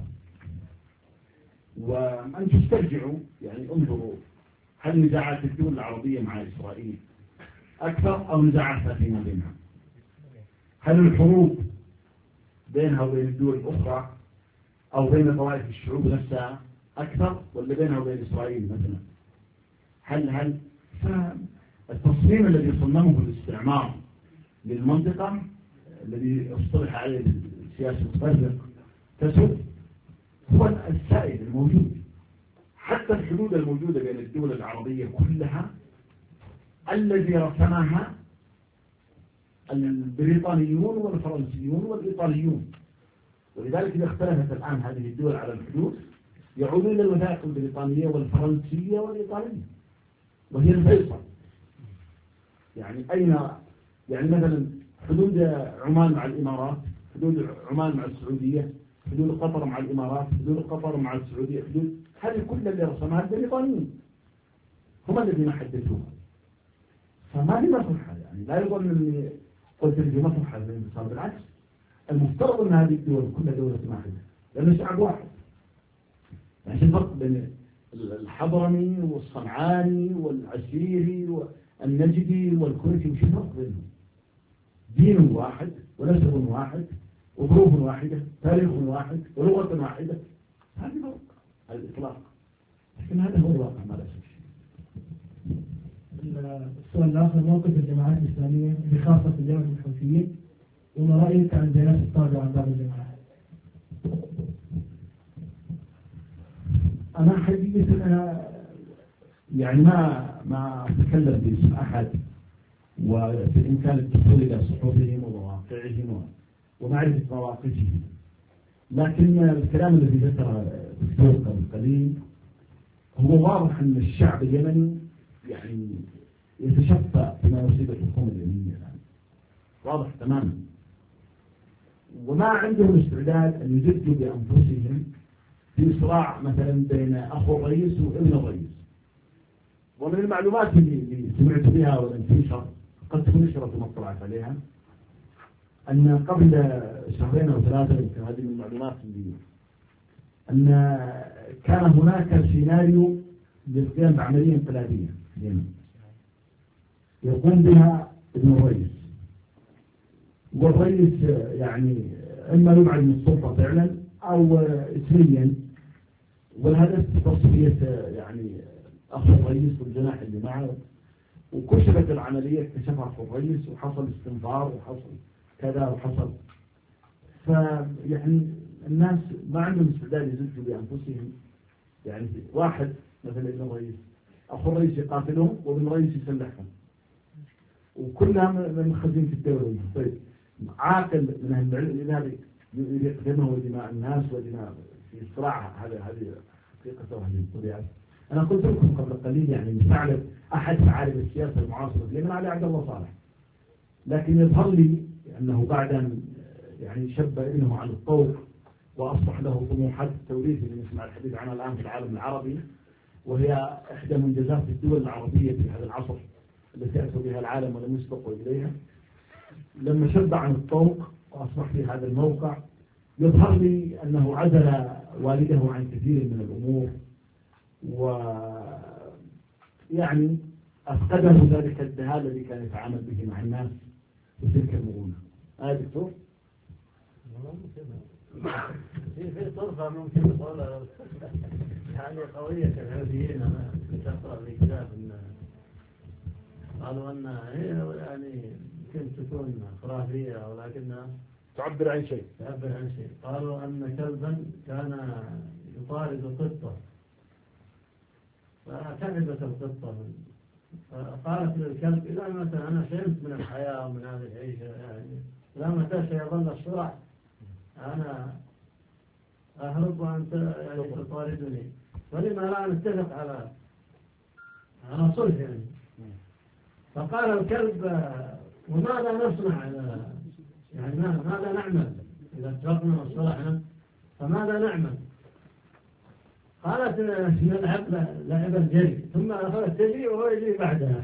وأن تسترجعوا يعني انظروا، هل نزاعات الدول العربية مع إسرائيل أكثر أو نزاعاتها فيما بينها؟ هل الحروب بينها وبين الدول الأخرى أو بين طوائف الشعوب نفسها أكثر ولا بينها وبين إسرائيل مثلا؟ هل التصميم الذي صممه الاستعمار للمنطقة الذي اصطلح عليه السياسة المتفرق تسد هو السائد الموجود. حتى الحدود الموجودة بين الدول العربية كلها الذي رسمها البريطانيون والفرنسيون والإيطاليون، ولذلك إذا اختلفت الآن هذه الدول على الحدود يعودون إلى الوثائق البريطانية والفرنسية والإيطالية وهي الفيصل. يعني أين يعني مثلا حدود عمان مع الإمارات، حدود عمان مع السعودية، حدود قطر مع الإمارات، حدود قطر مع السعودية، حدود هذه كل اللي رسمها البريطانيين هم الذين حدثوها. فما لي مصلحة، يعني لا يظن أني قلت لي مصلحة للانتصار، بالعكس المفترض أن هذه الدول كلها دولة واحدة لأنه شعب واحد. يعني الفرق بين الحضرمي والصنعاني والعسيري والنجدي والكويتي وش الفرق بينهم؟ دين واحد ونسب واحد وظروف واحدة، تاريخ واحد ولغة واحدة، هذه فرق على الإطلاق، لكن هذا هو الواقع ما لا شك. السؤال الآخر: موقف الجماعات الإسلامية بخاصة الجماعة الحوثيين، وما رأيك عن بيانات الصادرة عن بعض الجماعات؟ أنا حقيقة يعني ما أتكلم باسم أحد، وفي الإمكان الدخول إلى صحفهم ومواقعهم ومعرفة مواقفهم، لكن الكلام الذي ذكره الدكتور قبل قليل هو واضح أن الشعب اليمني يعني يتشفى بما يصيب الحكومة اليمنية الآن، واضح تماما، وما عندهم استعداد أن يجدوا بأنفسهم في صراع مثلا بين أخو الرئيس وابن الرئيس. ومن المعلومات اللي سمعت بها ولم تنشر قد تكون نشرت وما اطلعت عليها أن قبل شهرين أو ثلاثة، هذه من المعلومات اللي أن كان هناك سيناريو للقيام بعملية انقلابية في اليمن يقوم بها ابن الرئيس، والرئيس يعني إما يبعد من السلطة فعلا أو اسميا، والهدف تصفية يعني أخو الرئيس والجناح اللي معه، وكشفت العملية اكتشفها أخو الرئيس وحصل استنفار وحصل كذا وحصل. فيعني الناس ما عندهم استعداد يزجوا بأنفسهم. يعني واحد مثلا ابن الرئيس، أخو الرئيس يقاتلهم وابن الرئيس يسلحهم، وكلها من خزينة الدولة. طيب عاقل من أهل العلم هذه يريق دمه ودماء الناس ودماء في صراع، هذه حقيقة وهذه الطبيعة. أنا قلت لكم قبل قليل يعني مساعدة أحد معارف السياسة المعاصرة اليمن علي عبد الله صالح، لكن يظهر لي أنه بعد أن يعني شب ابنه عن الطوق وأصبح له طموحات التوريث اللي نسمع الحديث عنها الآن في العالم العربي، وهي إحدى منجزات الدول العربية في هذا العصر التي أتى بها العالم ولم يسبقوا إليها. لما شب عن الطوق وأصبح في هذا الموقع يظهر لي أنه عزل والده عن كثير من الأمور، ويعني أفقده ذلك الدهاء الذي كان يتعامل به مع الناس بتلك المرونة. دكتور؟ في طرفة ممكن نقولها يعني قوية الحوثيين. أنا كنت أقرأ في كتاب قالوا أن هي يعني يمكن تكون خرافية ولكنها تعبر عن شيء. قالوا أن كلبا كان يطارد قطة فتعبت القطة، فقالت للكلب إذا مثلا أنا شربت من الحياة ومن هذه العيشة يعني لا متى سيظل الصراع، أنا أهرب وأنت يعني تطاردني، ولما لا نتفق على صلح يعني. فقال الكلب وماذا نصنع يعني ماذا نعمل إذا اتفقنا وصلحنا، فماذا نعمل؟ قالت نلعب لعب الجري، ثم أخذت تجري وهو يجري بعدها.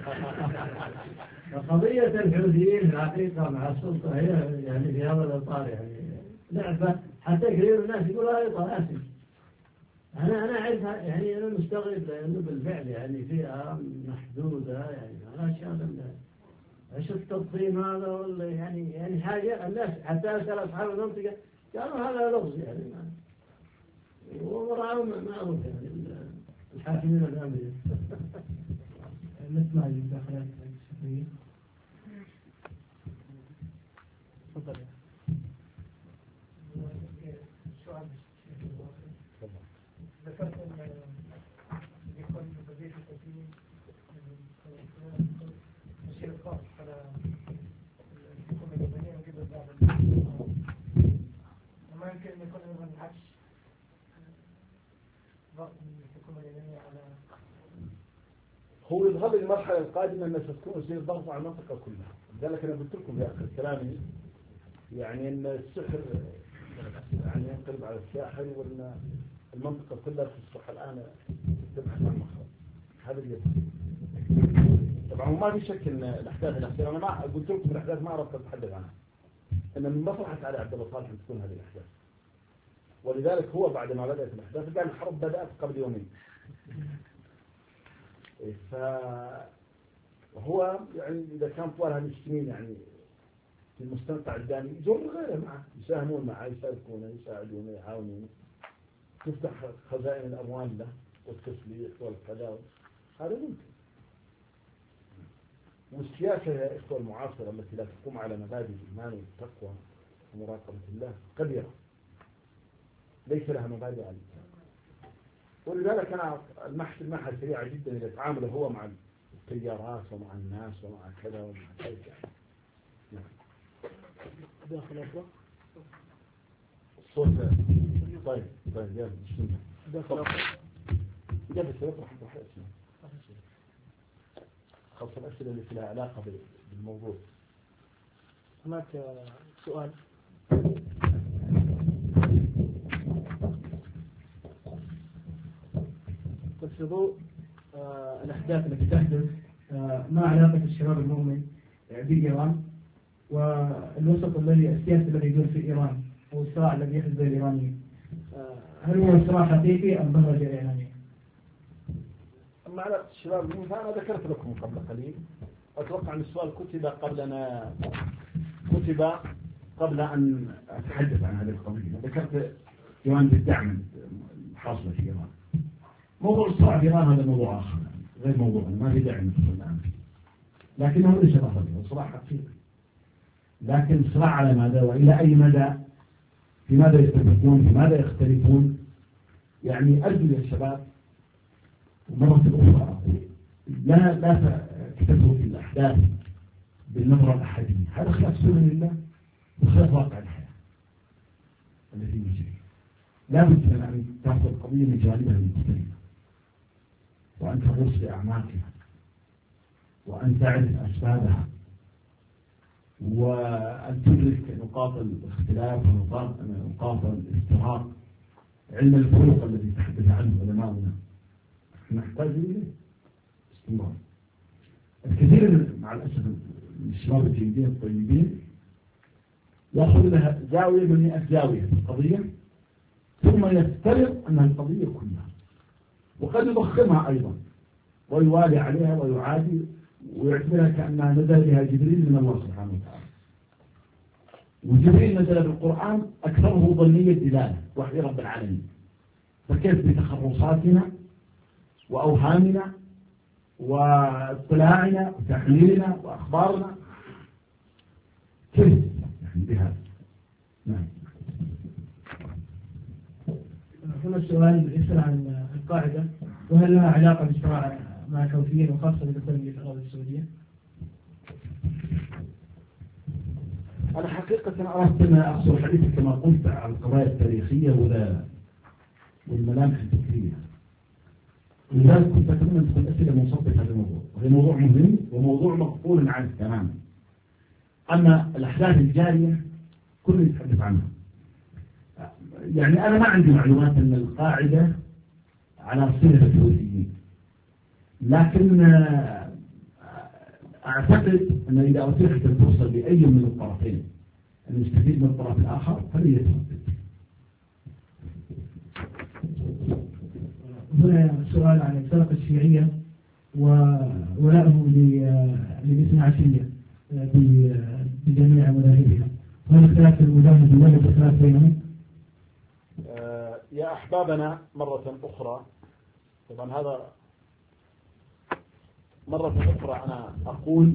فقضية الحوثيين الحقيقة مع السلطة هي يعني في هذا الإطار يعني لعبة، حتى كثير الناس يقول هذه طلاسم. أنا أعرفها يعني أنا مستغرب لأنه بالفعل يعني فيها محدودة يعني على أشياء ايش التنظيم هذا ولا يعني حاجة الناس حتى أسأل أصحاب المنطقة قالوا هذا لغز يعني وراهم معروف يعني الحاكمين الأمريكيين. نسمع المداخلات الشخصية. تفضل. ذكرت أن يكون وزير التسليم يشير الضغط على الحكومة اليمنية وقبل بعض وما يمكن أن يكون أيضا العكس، ضغط من الحكومة اليمنية على هو يظهر المرحلة القادمة أن ستكون يصير ضغط على المنطقة كلها. لذلك أنا قلت لكم في آخر كلامي يعني أن السحر يعني ينقلب على الساحر، وأن المنطقة كلها تصبح الآن تبحث عن مخرج. هذا اللي طبعا ما في شك أن الأحداث الأخيرة أنا ما قلت لكم الأحداث ما أردت أتحدث عنها، أن من مصلحة علي عبد الله صالح أن تكون هذه الأحداث، ولذلك هو بعد ما بدأت الأحداث قال الحرب بدأت قبل يومين. فهو يعني إذا كان طوال هذه السنين يعني في المستنقع الدامي يجر غيره معه، يساهمون معه، يشاركونه، يساعدونه، يعاونونه، تفتح خزائن الأموال له والتسليح والكذا، هذا ممكن. والسياسة يا إخوة المعاصرة التي لا تقوم على مبادئ الإيمان والتقوى ومراقبة الله كبيرة ليس لها مبادئ على الإسلام. ولذلك أنا المحل سريعة جدا إذا تعامل هو مع التيارات ومع الناس ومع كذا ومع كذا. نعم. داخل أخرى. الصوت. طيب يلا بسم الله. داخل أخرى. إجابة السؤال راح نروح اسمه. خاصة الأسئلة اللي لها علاقة بالموضوع. هناك سؤال. في ضوء الأحداث التي تحدث ما علاقة الشباب المؤمن بإيران والوسط السياسي الذي يدور في إيران والصراع الذي يحدث بين الإيرانيين، هل هو صراع حقيقي أم بهرجة إعلامية؟ أما علاقة الشباب المؤمن فأنا ذكرت لكم قبل قليل، أتوقع أن السؤال كتب قبل أن أتحدث عن هذه القضية. ذكرت جوانب الدعم الحاصلة في إيران. موضوع الصراع في إيران هذا موضوع آخر غير موضوعنا، ما في داعي ندخل الآن، لكنه ليس بهرجة، هو صراع حقيقي. لكن صراع على ماذا وإلى أي مدى في ماذا يتفقون، في ماذا يختلفون. يعني أرجو يا شباب ومرة أخرى أقول لا تكتفوا في الأحداث بالنظرة الأحادية، هذا خلاف سنن الله وخلاف واقع الحياة الذي يجري. لا بد من أن تأخذ القضية من جانبها المختلفة، وأن تغوص بأعماقها، وأن تعرف أسبابها، وأن تدرك نقاط الاختلاف ونقاط الافتراق. علم الفروق الذي تحدث عنه علماؤنا نحتاج إليه استمرار. الكثير مع الأسف من الشباب الجيدين الطيبين يأخذ لها زاوية من 100 زاوية في القضية، ثم يفترض أنها القضية كلها، وقد يضخمها أيضا ويوالي عليها ويعادي ويعتبرها كأنها نزل بها جبريل من الله سبحانه وتعالى. وجبريل نزل بالقرآن أكثره ظنية دلالة وحي رب العالمين، فكيف بتخرصاتنا وأوهامنا واطلاعنا وتحليلنا وأخبارنا كيف يعني بهذا؟ نعم. هنا السؤال يسأل عن القاعدة، وهل لها علاقة بالصراع مع الحوثيين وخاصة بالدخول في الأراضي السعودية؟ أنا حقيقة أردت أن أقصر حديثي كما قلت على القضايا التاريخية والملامح الفكرية، ولذلك كنت أتمنى أن تكون أسئلة منصفة هذا الموضوع، وهي موضوع مهم وموضوع مقبول عنه تماما. أما الأحداث الجارية كل يتحدث عنها. يعني أنا ما عندي معلومات أن القاعدة على صلة الحوثيين، لكن أعتقد أن إذا أتيحت الفرصة لأي من الطرفين أن يستفيد من الطرف الآخر فليتردد. هنا سؤال عن الفرق الشيعية وولائهم للاثنى عشرية بجميع مذاهبها، وهل اختلاف المذاهب يولد اختلاف بينهم؟ يا أحبابنا مرة أخرى، طبعا هذا مرة أخرى أنا أقول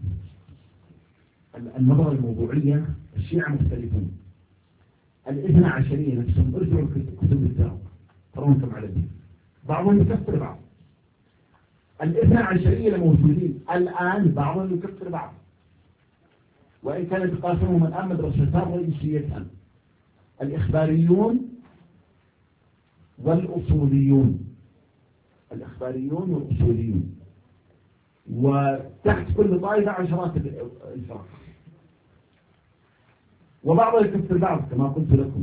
النظرة الموضوعية الشيعة مختلفون. الاثنى عشرية نفسهم ارجعوا كتب الدعوة ترونكم على دين، بعضهم يكفر بعض. الاثنى عشرية الموجودين الآن بعضهم يكفر بعض، وإن كان يتقاسمهم الآن مدرستان رئيسيتان: الإخباريون والأصوليون. الإخباريون والأصوليون، وتحت كل طائفة عشرات الفرق، وبعضها يكفر بعض كما قلت لكم.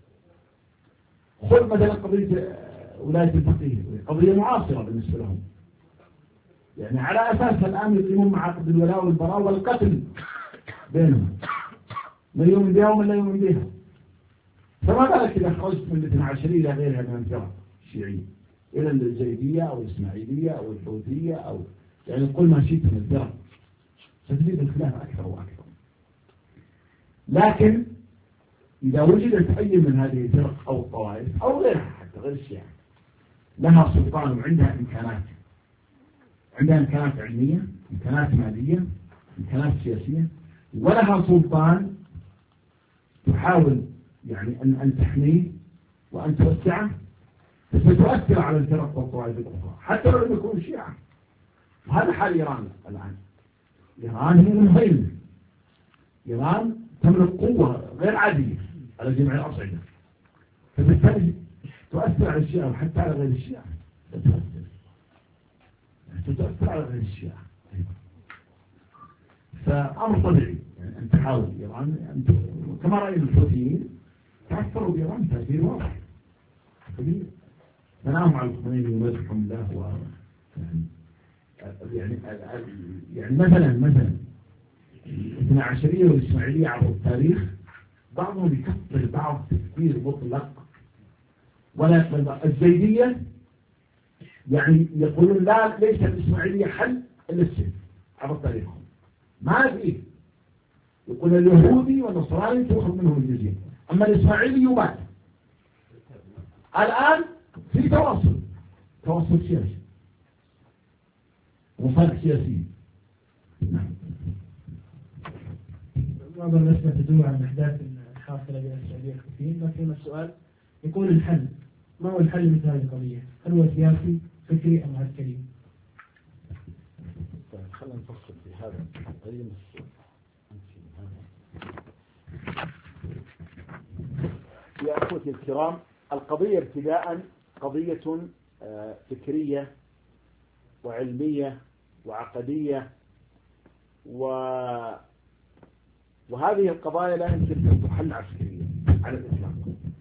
خذ مثلا قضية ولاية الفقيه، قضية معاصرة بالنسبة لهم، يعني على أساس الآن يقيمون معاقد الولاء والبراء والقتل بينهم، من يؤمن بها ومن لا يؤمن بها. فما بالك إذا خرجت من الاثنى عشرية إلى غيرها من الفرق الشيعية، إلى الزيدية أو الإسماعيلية أو الحوثية أو يعني كل ما شئت من الفرق، ستجد الخلاف أكثر وأكثر. لكن إذا وجدت أي من هذه الفرق أو الطوائف أو غيرها حتى غير الشيعة لها سلطان وعندها إمكانات، عندها إمكانات علمية، إمكانات مالية، إمكانات سياسية، ولها سلطان تحاول يعني أن تحميه وأن توسعه، ستؤثر على الفرق والطوائف الأخرى حتى لو لم يكونوا شيعة. وهذا حال إيران الآن. إيران هي المهيمنة، إيران تملك قوة غير عادية على جميع الأصعدة، فبالتالي تؤثر على الشيعة وحتى على غير الشيعة، ستؤثر على غير الشيعة. فأمر طبيعي يعني أن تحاول إيران كما رأينا الحوثيين تأثروا بإيران تأثير واضح كبير، بناهم على الخميني ومدحهم الله يعني مثلا الاثنى عشرية والإسماعيلية عبر التاريخ بعضهم يكفر بعض تكفير مطلق، ولا الزيدية يعني يقولون لا ليس الإسماعيلية حل إلا السيف عبر تاريخهم، ما فيه. يقول اليهودي والنصراني تأخذ منهم الجزية، أما الإسماعيلي يبات. الآن في تواصل سياسي ومصالح سياسية. نعم. معظم الأسئلة تدور عن أحداث حاصلة بين السعودية والحوثيين، لكن السؤال يقول الحل، ما هو الحل مثل هذه القضية؟ هل هو سياسي فكري أم عسكري؟ طيب خلينا نفصل في هذا قليل يا أخوتي الكرام، القضية ابتداء قضية فكرية وعلمية وعقدية، وهذه القضايا لا يمكن أن تحل عسكريا على الإطلاق،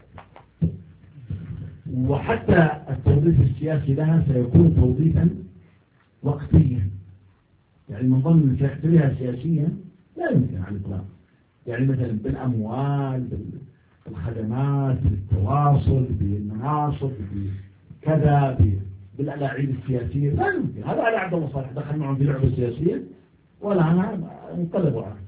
وحتى التوظيف السياسي لها سيكون توظيفا وقتيا، يعني من ضمن تحتويها سياسيا لا يمكن على الإطلاق، يعني مثلا بالأموال، بالخدمات، بالتواصل، بالمناصب، بكذا، بالألاعيب السياسية، لا يمكن. هذا على عبد الله صالح دخل معهم في لعبة سياسية ولا أنا انقلبوا عنه.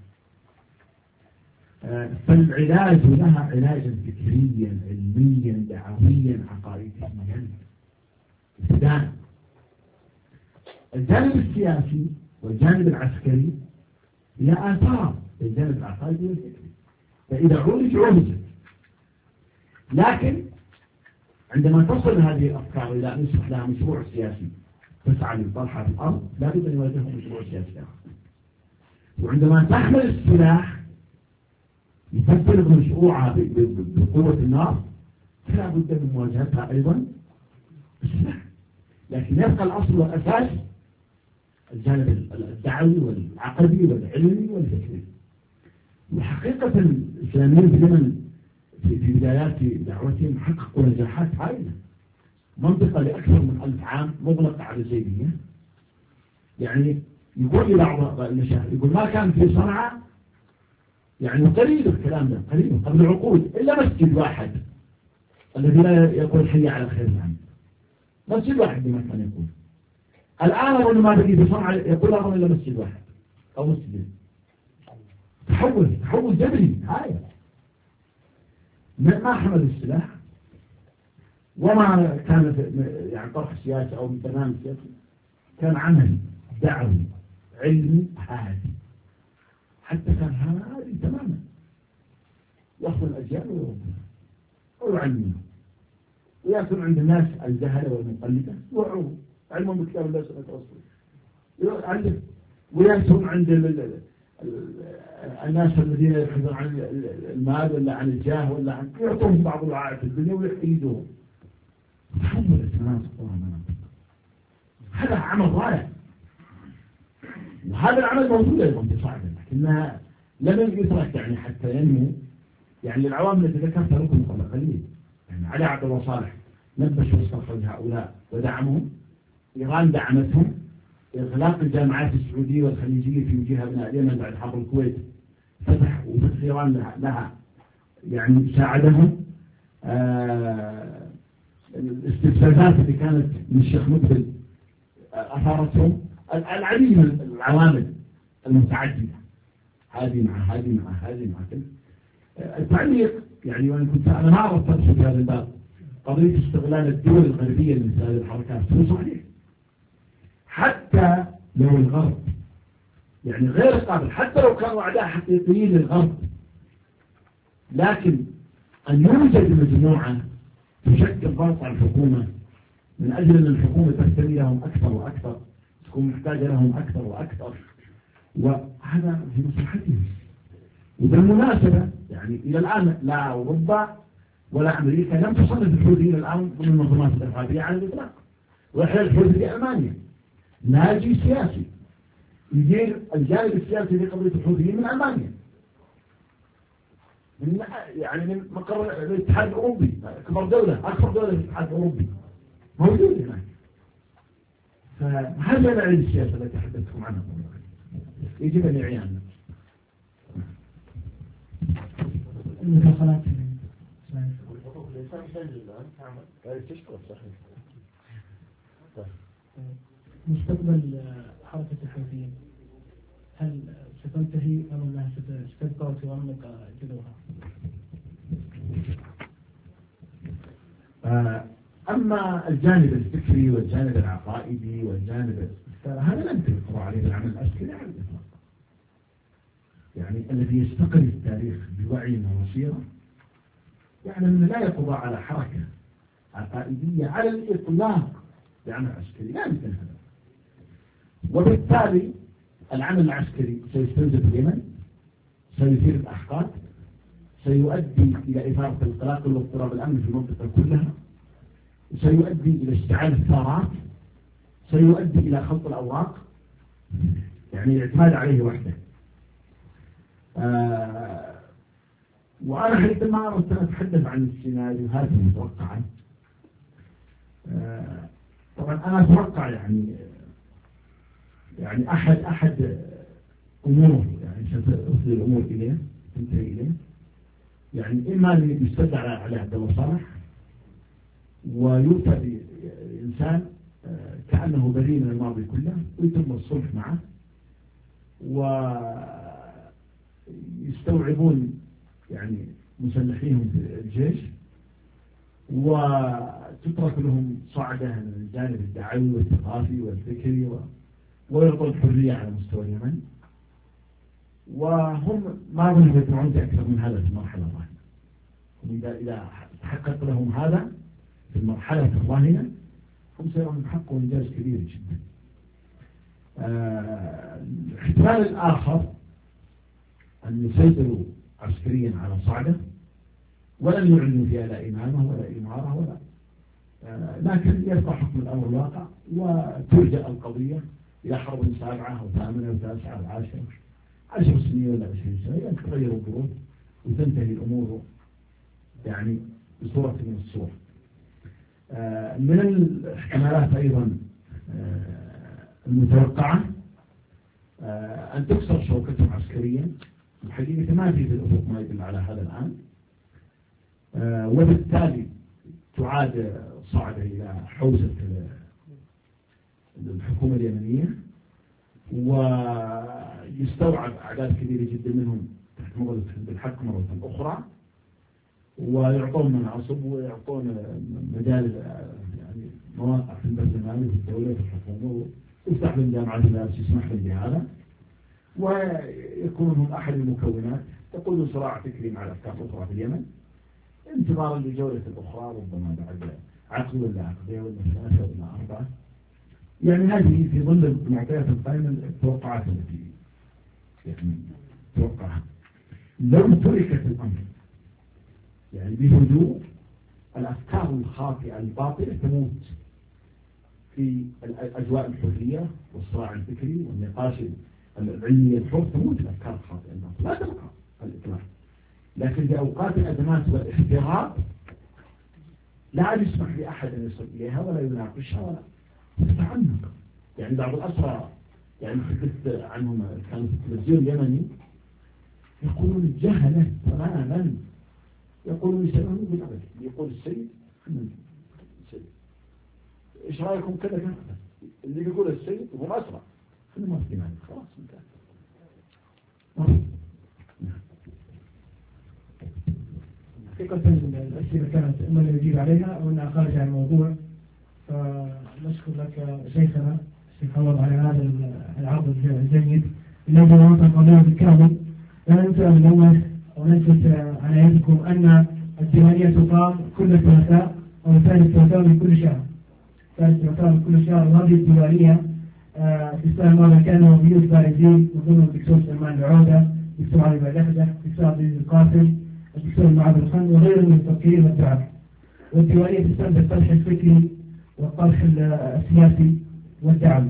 فالعلاج لها علاجا فكريا علميا دعويا عقائديا ابتداء. الجانب السياسي والجانب العسكري هي آثار الجانب العقائدي والفكري، فإذا عولجت، لكن عندما تصل هذه الأفكار إلى أن يصبح لها مشروع سياسي تسعى لإصلاحها في الأرض، لا بد أن يواجهها مشروع سياسي آخر. وعندما تحمل السلاح يفكر مشروعها بقوة النار، فلا بد من مواجهتها أيضا بالسلاح، لكن يبقى الأصل والأساس الجانب الدعوي والعقدي والعلمي والفكري. وحقيقة الإسلاميين في اليمن في بدايات دعوتهم حققوا نجاحات هائلة. منطقة لأكثر من 1000 عام مغلقة على الزيدية، يعني يقول لي بعض المشايخ يقول ما كان في صنعاء، يعني قليل الكلام ده، قليل قبل عقود، إلا مسجد واحد الذي لا يقول حي على الخير، يعني مسجد واحد بما كان يقول. الآن أظن ما بقي في صنعاء يقول أظن إلا مسجد واحد أو مسجدين. تحول جبري هاي. ما حمل السلاح وما كان يعني طرح سياسي أو برنامج سياسي، كان عمل دعوي علمي هادي، حتى كان هادي تماما، يأخذ الأجيال ويربيها ويعلمها، ويكون عند الناس الجهلة والمقلدة يوعوه علمهم بكتاب الله سنة رسوله يعلم، ويكون عند الناس الذين يبحثون عن المال ولا عن الجاه ولا عن يعطوهم بعض الوعاء في الدنيا ويحيدوهم. تحول الناس هذا عمل رائع، وهذا العمل موجود أيضا في صعبه، لكنها لم يترك يعني حتى ينمو. يعني العوامل التي ذكرتها لكم قبل قليل، يعني علي عبد الله صالح نبش واستخرج هؤلاء ودعمهم، إيران دعمتهم، إغلاق الجامعات السعودية والخليجية في وجه أبناء اليمن بعد حرب الكويت فتح إيران لها يعني ساعدهم. الاستفزازات اللي كانت من الشيخ مقبل أثارتهم. العديد من العوامل المتعددة، هذه مع هذه مع هذه مع كل التعليق. يعني وأنا كنت أنا ما أعرف في هذا الباب قضية استغلال الدول الغربية لمثل هذه الحركات، هو صحيح حتى لو الغرب يعني غير قابل، حتى لو كانوا أعداء حقيقيين للغرب، لكن أن يوجد مجموعة تشكل ضغط على الحكومة من أجل أن الحكومة تستمي لهم أكثر وأكثر، تكون محتاجة لهم أكثر وأكثر، وهذا في مصلحتهم. وبالمناسبة يعني إلى الآن لا أوروبا ولا أمريكا لم تصنف الحوثيين الآن من المنظمات الإرهابية على الإطلاق، وإحنا الحوثي في ألمانيا ناجي سياسي يدير الجانب السياسي لقضية الحوثيين من ألمانيا، يعني من مقر الاتحاد الأوروبي، أكبر دولة في الاتحاد الأوروبي موجود هناك. فهذا العلم السياسة التي تحدثتكم عنها يجب أن يعيننا. المداخلات مستقبل حركة الحوثيين، هل ستنتهي أم أنها ستبقى وتغمق جذورها؟ أما الجانب الفكري والجانب العقائدي والجانب هذا لا يمكن القضاء عليه بالعمل العسكري على الإطلاق. يعني الذي يستقل التاريخ بوعي وبصيرة يعني أنه لا يقضى على حركة عقائدية على الإطلاق بعمل عسكري، لا يمكن هذا. وبالتالي العمل العسكري سيستنزف اليمن، سيثير الأحقاد، سيؤدي إلى إثارة القلاقل واضطراب الأمن في المنطقة كلها، سيؤدي إلى اشتعال الثارات، سيؤدي إلى خلط الأوراق، يعني الاعتماد عليه وحده. وأنا حينما أردت أن أتحدث عن السيناريوهات المتوقعة، طبعا أنا أتوقع يعني أحد أمور يعني ستصل الأمور إليه تنتهي إليه، يعني إما أن يستدعى على عبد الله صالح ويؤتى بإنسان كأنه بريء من الماضي كله ويتم الصلح معه ويستوعبون يعني مسلحيهم في الجيش وتترك لهم صعدة من الجانب الدعوي والثقافي والفكري ويعطوا الحرية على مستوى اليمن، وهم ما ظنوا يدفعون بأكثر من هذا في المرحلة الراهنة. إذا تحقق لهم هذا في المرحلة الراهنة هم سيرون حقهم إنجاز كبير جدا. الاحتمال الآخر أن يسيطروا عسكريا على صعدة ولن يعلنوا فيها لا إمامة ولا إمارة ولا لكن يبقى حكم الأمر الواقع وترجع القضية إلى حرب 7 أو 8 أو 9 أو 10 سنين ولا 20 سنة، يعني تغير الظروف وتنتهي الأمور يعني بصورة من الصور. من الاحتمالات أيضا المتوقعة أن تكسر شوكتهم عسكريا، الحقيقة ما في الأفق ما يدل على هذا الآن، وبالتالي تعاد صعدة إلى حوزة الحكومة اليمنية ويستوعب أعداد كبيرة جدا منهم تحت مظلة حزب الحق مرة أخرى ويعطون مناصب ويعطون مجال يعني مواقع في البث المالي في الدولة في الحكومة ويفتح لهم جامعات الناس يسمح لهم بهذا ويكون هم أحد المكونات تقود صراع فكري مع الأفكار الأخرى في اليمن انتظارا لجولة الأخرى ربما بعد عقد ولا عقدين ولا 3 ولا 4. يعني هذه في ظل المعطيات القائمة التوقعات التي يعني توقعها. لو تركت الأمر يعني بهدوء الأفكار الخاطئة الباطلة تموت في الأجواء الحرية والصراع الفكري والنقاش العلمي الحر، تموت الأفكار الخاطئة الباطلة لا تبقى الإطلاق. لكن في أوقات الأزمات والاحتراب لا يسمح لأحد أن يصل إليها ولا يناقشها ولا تتعمق. يعني بعض الأسرى يعني حدثت عنهم كانوا في التلفزيون اليمني يقولون جهلة تماما، يقولون يسألون بالأبد يقول السيد إيش رأيكم كذا كذا، اللي بيقول السيد هم أسرى خلنا ما في معنى خلاص انتهى. حقيقة الأسئلة كانت إما اللي يجيب عليها أو أنها خارج عن الموضوع، فنشكر لك شيخنا الشيخ عوض على هذا العرض الجيد الذي وافق الله بالكامل. لا ننسى أن ننوه ونلفت عنايتكم أن الديوانية تقام كل ثلاثاء أو ثالث ثلاثاء من كل شهر، ثالث ثلاثاء من كل شهر. وهذه الديوانية في السنة الماضية كانوا ضيوف بارزين من ضمن الدكتور سلمان العودة، الدكتور علي بادحدة، الدكتور عبد العزيز القاسم، الدكتور معاذ الخان وغيرهم من التفكير والدعم. والديوانية تستمر الطرح الفكري والطرح السياسي والدعم.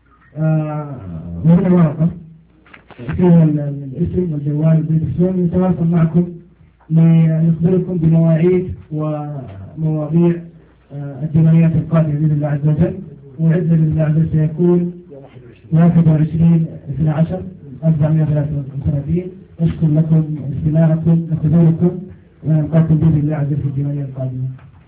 وهنا ورقة فيها الاسم والجوال والتلفزيون يتواصل معكم لنخبركم بمواعيد ومواضيع الديوانيات القادمة بإذن الله عز وجل. وعزة بإذن الله عز وجل سيكون 21/12/1433. أشكر لكم استماعكم وحضوركم ونلقاكم بإذن الله عز وجل في الديوانية القادمة.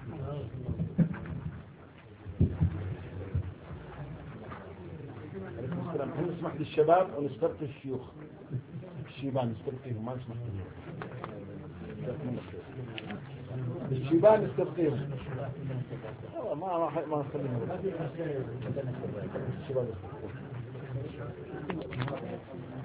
هل نسمح للشباب أو نسترقي الشيوخ؟ الشيبان نسترقيهم ما نسمح لهم. الشيبان نسترقيهم ما نخليهم. الشيبان نسترقيهم.